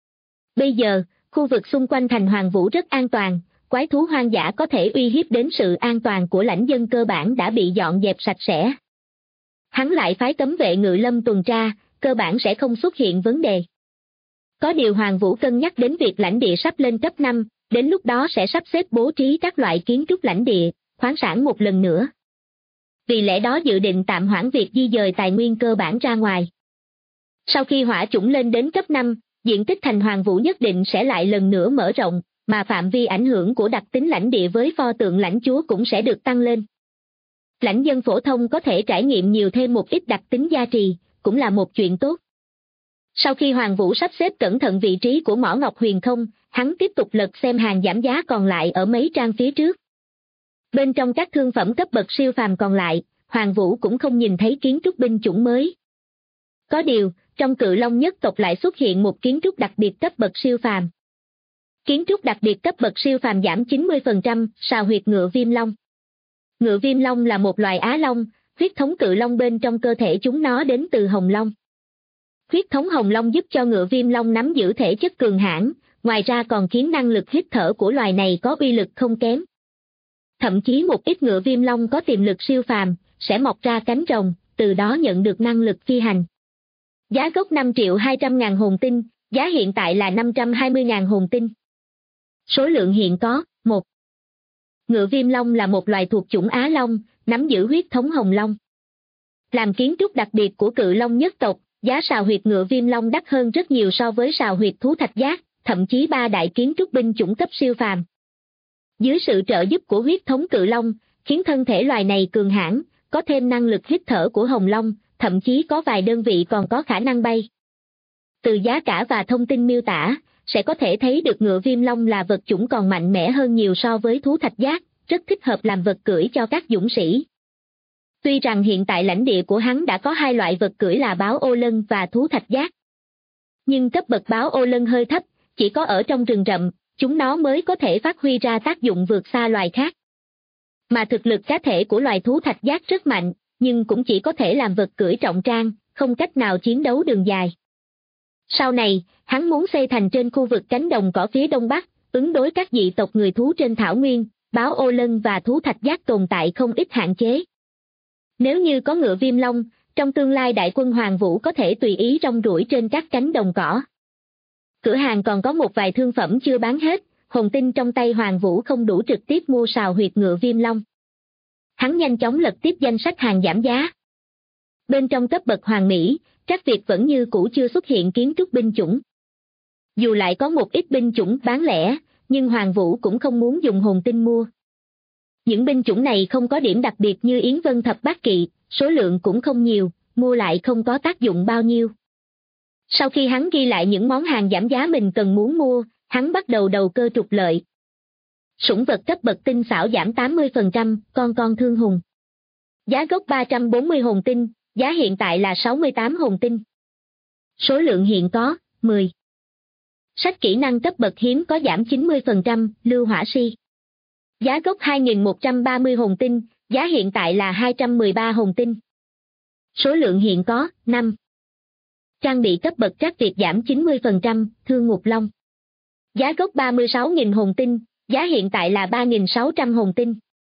Speaker 2: Bây giờ, khu vực xung quanh thành Hoàng Vũ rất an toàn, quái thú hoang dã có thể uy hiếp đến sự an toàn của lãnh dân cơ bản đã bị dọn dẹp sạch sẽ. Hắn lại phái cấm vệ ngự lâm tuần tra, cơ bản sẽ không xuất hiện vấn đề. Có điều Hoàng Vũ cân nhắc đến việc lãnh địa sắp lên cấp 5, đến lúc đó sẽ sắp xếp bố trí các loại kiến trúc lãnh địa, khoáng sản một lần nữa. Vì lẽ đó dự định tạm hoãn việc di dời tài nguyên cơ bản ra ngoài. Sau khi hỏa chủng lên đến cấp 5, diện tích thành Hoàng Vũ nhất định sẽ lại lần nữa mở rộng, mà phạm vi ảnh hưởng của đặc tính lãnh địa với pho tượng lãnh chúa cũng sẽ được tăng lên. Lãnh dân phổ thông có thể trải nghiệm nhiều thêm một ít đặc tính gia trì, cũng là một chuyện tốt. Sau khi Hoàng Vũ sắp xếp cẩn thận vị trí của mỏ Ngọc Huyền không, hắn tiếp tục lật xem hàng giảm giá còn lại ở mấy trang phía trước. Bên trong các thương phẩm cấp bậc siêu phàm còn lại, Hoàng Vũ cũng không nhìn thấy kiến trúc binh chủng mới. Có điều, trong Cự Long nhất tộc lại xuất hiện một kiến trúc đặc biệt cấp bậc siêu phàm. Kiến trúc đặc biệt cấp bậc siêu phàm giảm 90%, sào huyệt ngựa viêm long. Ngựa viêm long là một loài á long, huyết thống cự long bên trong cơ thể chúng nó đến từ hồng long. Huyết thống hồng long giúp cho ngựa viêm long nắm giữ thể chất cường hãn, ngoài ra còn khiến năng lực hít thở của loài này có uy lực không kém. Thậm chí một ít ngựa viêm long có tiềm lực siêu phàm, sẽ mọc ra cánh rồng, từ đó nhận được năng lực phi hành. Giá gốc 5.200.000 hồn tinh, giá hiện tại là 520.000 hồn tinh. Số lượng hiện có, 1. Ngựa viêm long là một loài thuộc chủng Á Long, nắm giữ huyết thống hồng long. Làm kiến trúc đặc biệt của Cự Long nhất tộc, giá sào huyệt ngựa viêm long đắt hơn rất nhiều so với sào huyệt thú thạch giác, thậm chí 3 đại kiến trúc binh chủng cấp siêu phàm. Dưới sự trợ giúp của huyết thống Cự Long, khiến thân thể loài này cường hãn, có thêm năng lực hít thở của hồng long, thậm chí có vài đơn vị còn có khả năng bay. Từ giá cả và thông tin miêu tả, sẽ có thể thấy được ngựa viêm long là vật chủng còn mạnh mẽ hơn nhiều so với thú thạch giác, rất thích hợp làm vật cưỡi cho các dũng sĩ. Tuy rằng hiện tại lãnh địa của hắn đã có 2 loại vật cưỡi là báo ô lân và thú thạch giác. Nhưng cấp bậc báo ô lân hơi thấp, chỉ có ở trong rừng rậm, chúng nó mới có thể phát huy ra tác dụng vượt xa loài khác. Mà thực lực cá thể của loài thú thạch giác rất mạnh, nhưng cũng chỉ có thể làm vật cưỡi trọng trang, không cách nào chiến đấu đường dài. Sau này, hắn muốn xây thành trên khu vực cánh đồng cỏ phía đông bắc, ứng đối các dị tộc người thú trên thảo nguyên, báo ô lân và thú thạch giác tồn tại không ít hạn chế. Nếu như có ngựa viêm long, trong tương lai đại quân Hoàng Vũ có thể tùy ý rong ruổi trên các cánh đồng cỏ. Cửa hàng còn có một vài thương phẩm chưa bán hết, hồn tinh trong tay Hoàng Vũ không đủ trực tiếp mua sào huyệt ngựa Viêm Long. Hắn nhanh chóng lật tiếp danh sách hàng giảm giá. Bên trong cấp bậc Hoàng Mỹ, Trác Việt vẫn như cũ chưa xuất hiện kiến trúc binh chủng. Dù lại có một ít binh chủng bán lẻ, nhưng Hoàng Vũ cũng không muốn dùng hồn tinh mua. Những binh chủng này không có điểm đặc biệt như Yến Vân Thập Bát Kỵ, số lượng cũng không nhiều, mua lại không có tác dụng bao nhiêu. Sau khi hắn ghi lại những món hàng giảm giá mình cần muốn mua, hắn bắt đầu đầu cơ trục lợi. Sủng vật cấp bậc tinh xảo giảm 80%, con thương hùng. Giá gốc 340 hồn tinh, giá hiện tại là 68 hồn tinh. Số lượng hiện có, 10. Sách kỹ năng cấp bậc hiếm có giảm 90%, lưu hỏa si. Giá gốc 2130 hồn tinh, giá hiện tại là 213 hồn tinh. Số lượng hiện có, 5. Trang bị cấp bậc Trác Việt giảm 90%, Thương Ngục Long. Giá gốc 36.000 hồn tinh, giá hiện tại là 3.600 hồn tinh.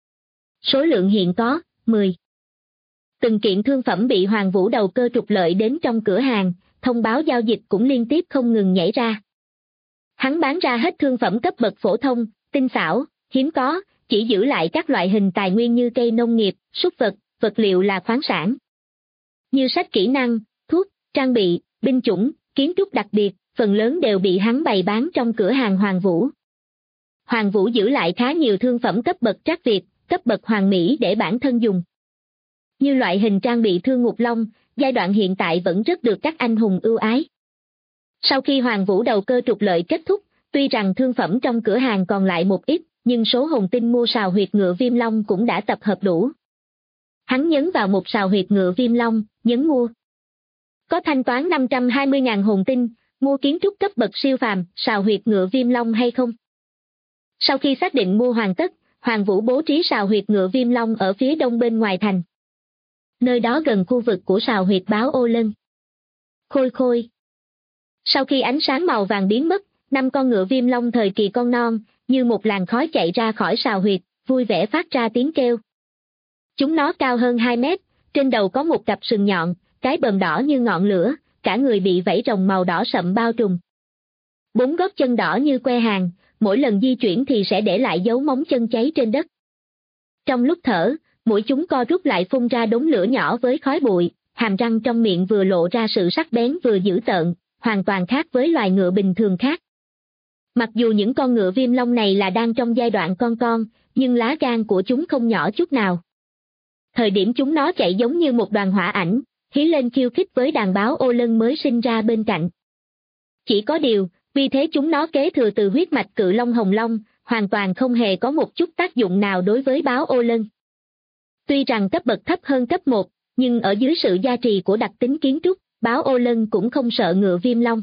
Speaker 2: Số lượng hiện có, 10. Từng kiện thương phẩm bị Hoàng Vũ đầu cơ trục lợi đến trong cửa hàng, thông báo giao dịch cũng liên tiếp không ngừng nhảy ra. Hắn bán ra hết thương phẩm cấp bậc phổ thông, tinh xảo, hiếm có, chỉ giữ lại các loại hình tài nguyên như cây nông nghiệp, súc vật, vật liệu là khoáng sản. Như sách kỹ năng, thuốc, trang bị, binh chủng, kiến trúc đặc biệt, phần lớn đều bị hắn bày bán trong cửa hàng Hoàng Vũ. Hoàng Vũ giữ lại khá nhiều thương phẩm cấp bậc Trác Việt, cấp bậc Hoàng Mỹ để bản thân dùng. Như loại hình trang bị Thương Ngục Long, giai đoạn hiện tại vẫn rất được các anh hùng ưu ái. Sau khi Hoàng Vũ đầu cơ trục lợi kết thúc, tuy rằng thương phẩm trong cửa hàng còn lại một ít, nhưng số hồn tinh mua sào huyệt ngựa Viêm Long cũng đã tập hợp đủ. Hắn nhấn vào một sào huyệt ngựa Viêm Long, nhấn mua. Có thanh toán 520.000 hồn tinh, mua kiến trúc cấp bậc siêu phàm, sào huyệt ngựa Viêm Long hay không? Sau khi xác định mua hoàn tất, Hoàng Vũ bố trí sào huyệt ngựa Viêm Long ở phía đông bên ngoài thành. Nơi đó gần khu vực của sào huyệt báo Ô Lân. Khôi khôi. Sau khi ánh sáng màu vàng biến mất, 5 con ngựa Viêm Long thời kỳ con non, như một làn khói chạy ra khỏi sào huyệt, vui vẻ phát ra tiếng kêu. Chúng nó cao hơn 2 mét, trên đầu có một cặp sừng nhọn, cái bờm đỏ như ngọn lửa, cả người bị vảy rồng màu đỏ sậm bao trùm. 4 gót chân đỏ như que hàng, mỗi lần di chuyển thì sẽ để lại dấu móng chân cháy trên đất. Trong lúc thở, mũi chúng co rút lại phun ra đống lửa nhỏ với khói bụi, hàm răng trong miệng vừa lộ ra sự sắc bén vừa dữ tợn, hoàn toàn khác với loài ngựa bình thường khác. Mặc dù những con ngựa Viêm Long này là đang trong giai đoạn con, nhưng lá gan của chúng không nhỏ chút nào. Thời điểm chúng nó chạy giống như một đoàn hỏa ảnh, hí lên khiêu khích với đàn báo Ô Lân mới sinh ra bên cạnh. Chỉ có điều, vì thế chúng nó kế thừa từ huyết mạch Cự Long Hồng Long, hoàn toàn không hề có một chút tác dụng nào đối với báo Ô Lân. Tuy rằng cấp bậc thấp hơn cấp 1, nhưng ở dưới sự gia trì của đặc tính kiến trúc, báo Ô Lân cũng không sợ ngựa Viêm Long.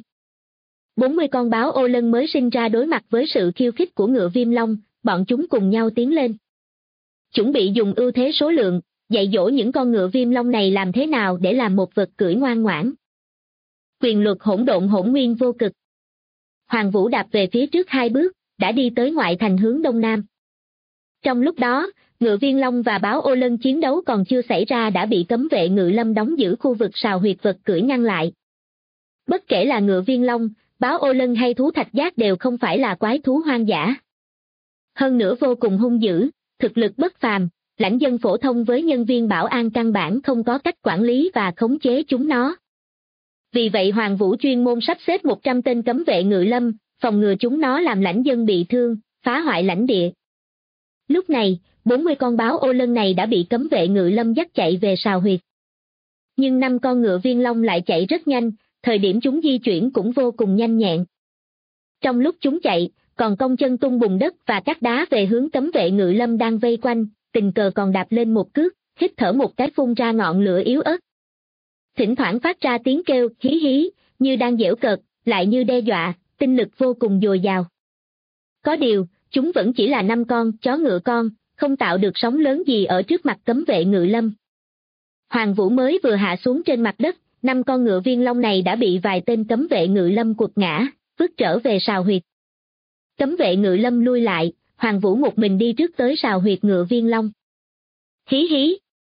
Speaker 2: 40 con báo Ô Lân mới sinh ra đối mặt với sự khiêu khích của ngựa Viêm Long, bọn chúng cùng nhau tiến lên. Chuẩn bị dùng ưu thế số lượng, dạy dỗ những con ngựa Viêm Long này làm thế nào để làm một vật cưỡi ngoan ngoãn. Quyền luật hỗn độn hỗn nguyên vô cực. Hoàng Vũ đạp về phía trước 2 bước, đã đi tới ngoại thành hướng đông nam. Trong lúc đó, ngựa Viêm Long và báo Ô Lân chiến đấu còn chưa xảy ra đã bị cấm vệ Ngự Lâm đóng giữ khu vực sào huyệt vật cưỡi ngăn lại. Bất kể là ngựa Viêm Long, báo Ô Lân hay thú thạch giác đều không phải là quái thú hoang dã. Hơn nữa vô cùng hung dữ, thực lực bất phàm, lãnh dân phổ thông với nhân viên bảo an căn bản không có cách quản lý và khống chế chúng nó. Vì vậy Hoàng Vũ chuyên môn sắp xếp 100 tên cấm vệ Ngự Lâm, phòng ngừa chúng nó làm lãnh dân bị thương, phá hoại lãnh địa. Lúc này, 40 con báo Ô Lân này đã bị cấm vệ Ngự Lâm dắt chạy về sào huyệt. Nhưng 5 con ngựa Viêm Long lại chạy rất nhanh, thời điểm chúng di chuyển cũng vô cùng nhanh nhẹn. Trong lúc chúng chạy, còn cong chân tung bùn đất và cát đá về hướng cấm vệ Ngự Lâm đang vây quanh, tình cờ còn đạp lên một cước, hít thở một cái phun ra ngọn lửa yếu ớt. Thỉnh thoảng phát ra tiếng kêu hí hí, như đang giễu cợt, lại như đe dọa, tinh lực vô cùng dồi dào. Có điều, chúng vẫn chỉ là 5 con chó ngựa con, không tạo được sóng lớn gì ở trước mặt cấm vệ Ngự Lâm. Hoàng Vũ mới vừa hạ xuống trên mặt đất, 5 con ngựa Viêm Long này đã bị vài tên cấm vệ Ngự Lâm quật ngã, vứt trở về sào huyệt. Cấm vệ Ngự Lâm lui lại, Hoàng Vũ một mình đi trước tới sào huyệt ngựa Viêm Long. Hí hí.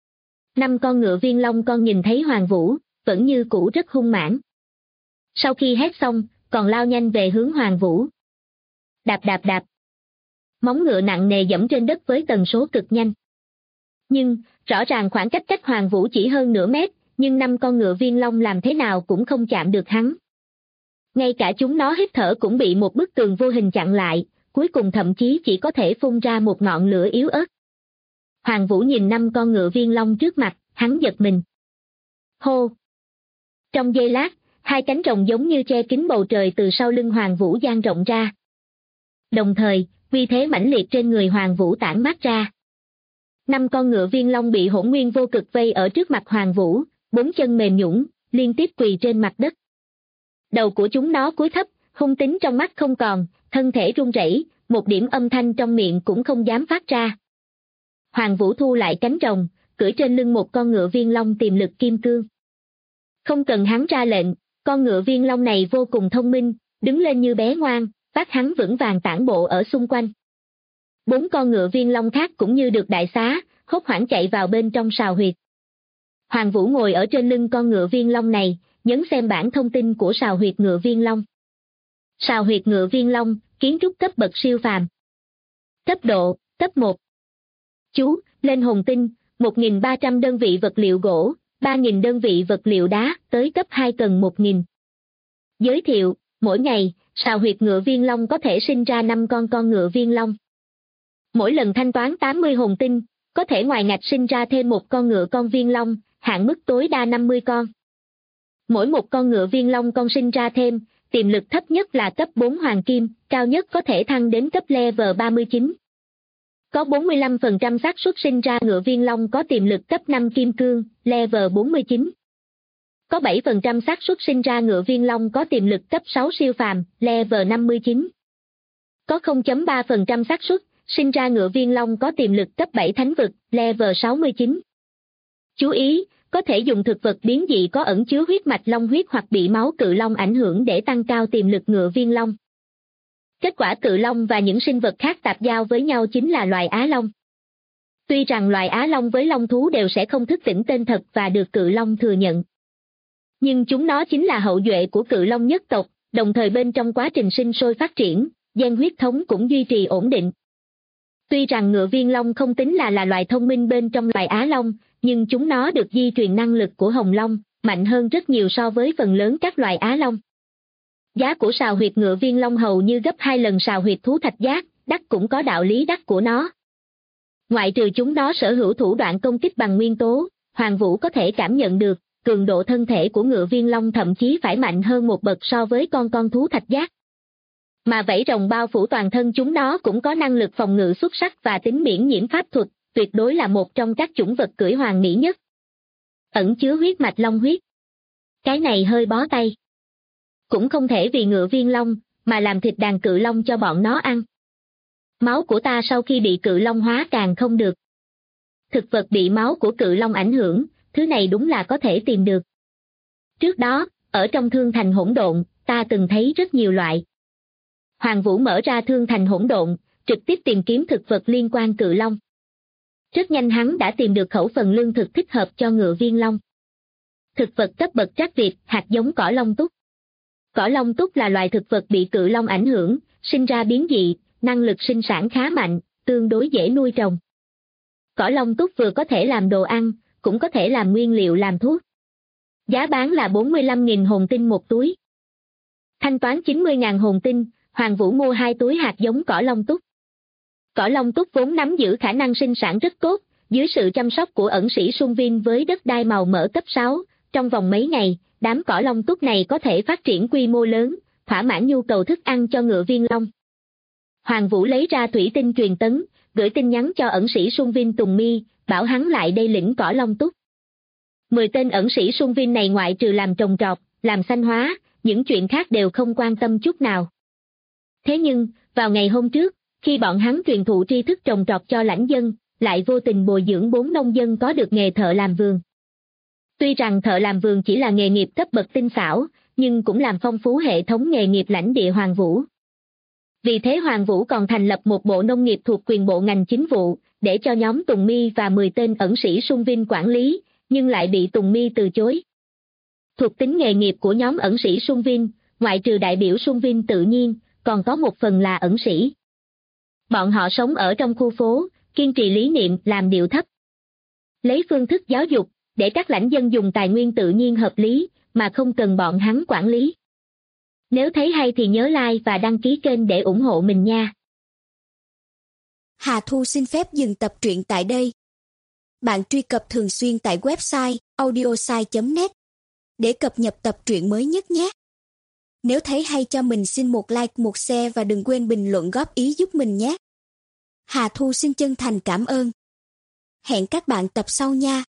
Speaker 2: 5 con ngựa Viêm Long con nhìn thấy Hoàng Vũ, vẫn như cũ rất hung mãnh. Sau khi hét xong, còn lao nhanh về hướng Hoàng Vũ. Đạp đạp đạp. Móng ngựa nặng nề dẫm trên đất với tần số cực nhanh. Nhưng, rõ ràng khoảng cách Hoàng Vũ chỉ hơn nửa mét, nhưng 5 con ngựa viên long làm thế nào cũng không chạm được hắn. Ngay cả chúng nó hít thở cũng bị một bức tường vô hình chặn lại, cuối cùng thậm chí chỉ có thể phun ra một ngọn lửa yếu ớt. Hoàng Vũ nhìn 5 con ngựa viên long trước mặt, hắn giật mình. Hô! Trong giây lát, 2 cánh rồng giống như che kín bầu trời từ sau lưng Hoàng Vũ dang rộng ra. Đồng thời, uy thế mãnh liệt trên người Hoàng Vũ tản mát ra. 5 con ngựa viên long bị Hỗn Nguyên Vô Cực vây ở trước mặt Hoàng Vũ, 4 chân mềm nhũn, liên tiếp quỳ trên mặt đất. Đầu của chúng nó cúi thấp, hung tính trong mắt không còn, thân thể run rẩy, một điểm âm thanh trong miệng cũng không dám phát ra. Hoàng Vũ thu lại cánh rồng, cưỡi trên lưng một con ngựa viên long tiềm lực kim cương. Không cần hắn ra lệnh, con ngựa viên long này vô cùng thông minh, đứng lên như bé ngoan, vác hắn vững vàng tản bộ ở xung quanh. 4 con ngựa viên long khác cũng như được đại xá, hốt hoảng chạy vào bên trong sào huyệt. Hoàng Vũ ngồi ở trên lưng con ngựa viên long này, nhấn xem bảng thông tin của sào huyệt ngựa viên long. Sào huyệt ngựa viên long, kiến trúc cấp bậc siêu phàm. Cấp độ, cấp 1. Chú, lên hồn tinh, 1.300 đơn vị vật liệu gỗ, 3.000 đơn vị vật liệu đá, tới cấp 2 cần 1.000. Giới thiệu, mỗi ngày, sào huyệt ngựa viên long có thể sinh ra 5 con ngựa viên long. Mỗi lần thanh toán 80 hồn tinh, có thể ngoài ngạch sinh ra thêm một con ngựa con viên long, hạn mức tối đa 50 con. Mỗi một con ngựa viên long con sinh ra thêm, tiềm lực thấp nhất là cấp 4 hoàng kim, cao nhất có thể thăng đến cấp level 39. Có 45% xác suất sinh ra ngựa viên long có tiềm lực cấp 5 kim cương, level 49. Có 7% xác suất sinh ra ngựa viên long có tiềm lực cấp 6 siêu phàm, level 59. Có 0.3% xác suất sinh ra ngựa viên long có tiềm lực cấp 7 thánh vực, level 69. Chú ý, có thể dùng thực vật biến dị có ẩn chứa huyết mạch long huyết hoặc bị máu cự long ảnh hưởng để tăng cao tiềm lực ngựa viên long. Kết quả cự long và những sinh vật khác tạp giao với nhau chính là loài Á Long. Tuy rằng loài Á Long với long thú đều sẽ không thức tỉnh tên thật và được cự long thừa nhận. Nhưng chúng nó chính là hậu duệ của cự long nhất tộc, đồng thời bên trong quá trình sinh sôi phát triển, gen huyết thống cũng duy trì ổn định. Tuy rằng ngựa viên long không tính là loài thông minh bên trong loài Á Long, nhưng chúng nó được di truyền năng lực của Hồng Long, mạnh hơn rất nhiều so với phần lớn các loài Á Long. Giá của sào huyệt ngựa viên long hầu như gấp 2 lần sào huyệt thú thạch giác, đắt cũng có đạo lý đắt của nó. Ngoại trừ chúng nó sở hữu thủ đoạn công kích bằng nguyên tố, Hoàng Vũ có thể cảm nhận được, cường độ thân thể của ngựa viên long thậm chí phải mạnh hơn một bậc so với con thú thạch giác. Mà vảy rồng bao phủ toàn thân chúng nó cũng có năng lực phòng ngự xuất sắc và tính miễn nhiễm pháp thuật, tuyệt đối là một trong các chủng vật cưỡi hoàng mỹ nhất. Ẩn chứa huyết mạch long huyết. Cái này hơi bó tay. Cũng không thể vì ngựa viên long, mà làm thịt đàn cự long cho bọn nó ăn. Máu của ta sau khi bị cự long hóa càng không được. Thực vật bị máu của cự long ảnh hưởng, thứ này đúng là có thể tìm được. Trước đó, ở trong thương thành hỗn độn, ta từng thấy rất nhiều loại. Hoàng Vũ mở ra thương thành hỗn độn, trực tiếp tìm kiếm thực vật liên quan cự long. Rất nhanh hắn đã tìm được khẩu phần lương thực thích hợp cho ngựa viên long. Thực vật cấp bậc trắc Việt, hạt giống cỏ long túc. Cỏ long túc là loài thực vật bị cự long ảnh hưởng, sinh ra biến dị, năng lực sinh sản khá mạnh, tương đối dễ nuôi trồng. Cỏ long túc vừa có thể làm đồ ăn, cũng có thể làm nguyên liệu làm thuốc. Giá bán là 45.000 hồn tinh một túi. Thanh toán 90.000 hồn tinh, Hoàng Vũ mua 2 túi hạt giống cỏ long túc. Cỏ long túc vốn nắm giữ khả năng sinh sản rất tốt, dưới sự chăm sóc của ẩn sĩ Sung Vin với đất đai màu mỡ cấp 6, trong vòng mấy ngày, đám cỏ long túc này có thể phát triển quy mô lớn, thỏa mãn nhu cầu thức ăn cho ngựa viên long. Hoàng Vũ lấy ra thủy tinh truyền tấn, gửi tin nhắn cho ẩn sĩ Sung Vin Tùng Mi, bảo hắn lại đây lĩnh cỏ long túc. 10 tên ẩn sĩ Sung Vin này ngoại trừ làm trồng trọt, làm xanh hóa, những chuyện khác đều không quan tâm chút nào. Thế nhưng, vào ngày hôm trước, khi bọn hắn truyền thụ tri thức trồng trọt cho lãnh dân, lại vô tình bồi dưỡng 4 nông dân có được nghề thợ làm vườn. Tuy rằng thợ làm vườn chỉ là nghề nghiệp cấp bậc tinh xảo, nhưng cũng làm phong phú hệ thống nghề nghiệp lãnh địa Hoàng Vũ. Vì thế Hoàng Vũ còn thành lập một bộ nông nghiệp thuộc quyền bộ ngành chính vụ, để cho nhóm Tùng Mi và 10 tên ẩn sĩ Sung Vin quản lý, nhưng lại bị Tùng Mi từ chối. Thuộc tính nghề nghiệp của nhóm ẩn sĩ Sung Vin, ngoại trừ đại biểu Sung Vin tự nhiên, còn có một phần là ẩn sĩ. Bọn họ sống ở trong khu phố, kiên trì lý niệm làm điệu thấp. Lấy phương thức giáo dục, để các lãnh dân dùng tài nguyên tự nhiên hợp lý, mà không cần bọn hắn quản lý. Nếu thấy hay thì nhớ like và đăng ký kênh để ủng hộ mình nha.
Speaker 3: Hà Thu xin phép dừng tập truyện tại đây. Bạn truy cập thường xuyên tại website audiosai.net để cập nhật tập truyện mới nhất nhé. Nếu thấy hay cho mình xin một like, một share và đừng quên bình luận góp ý giúp mình nhé. Hà Thu xin chân thành cảm ơn. Hẹn các bạn tập sau nha.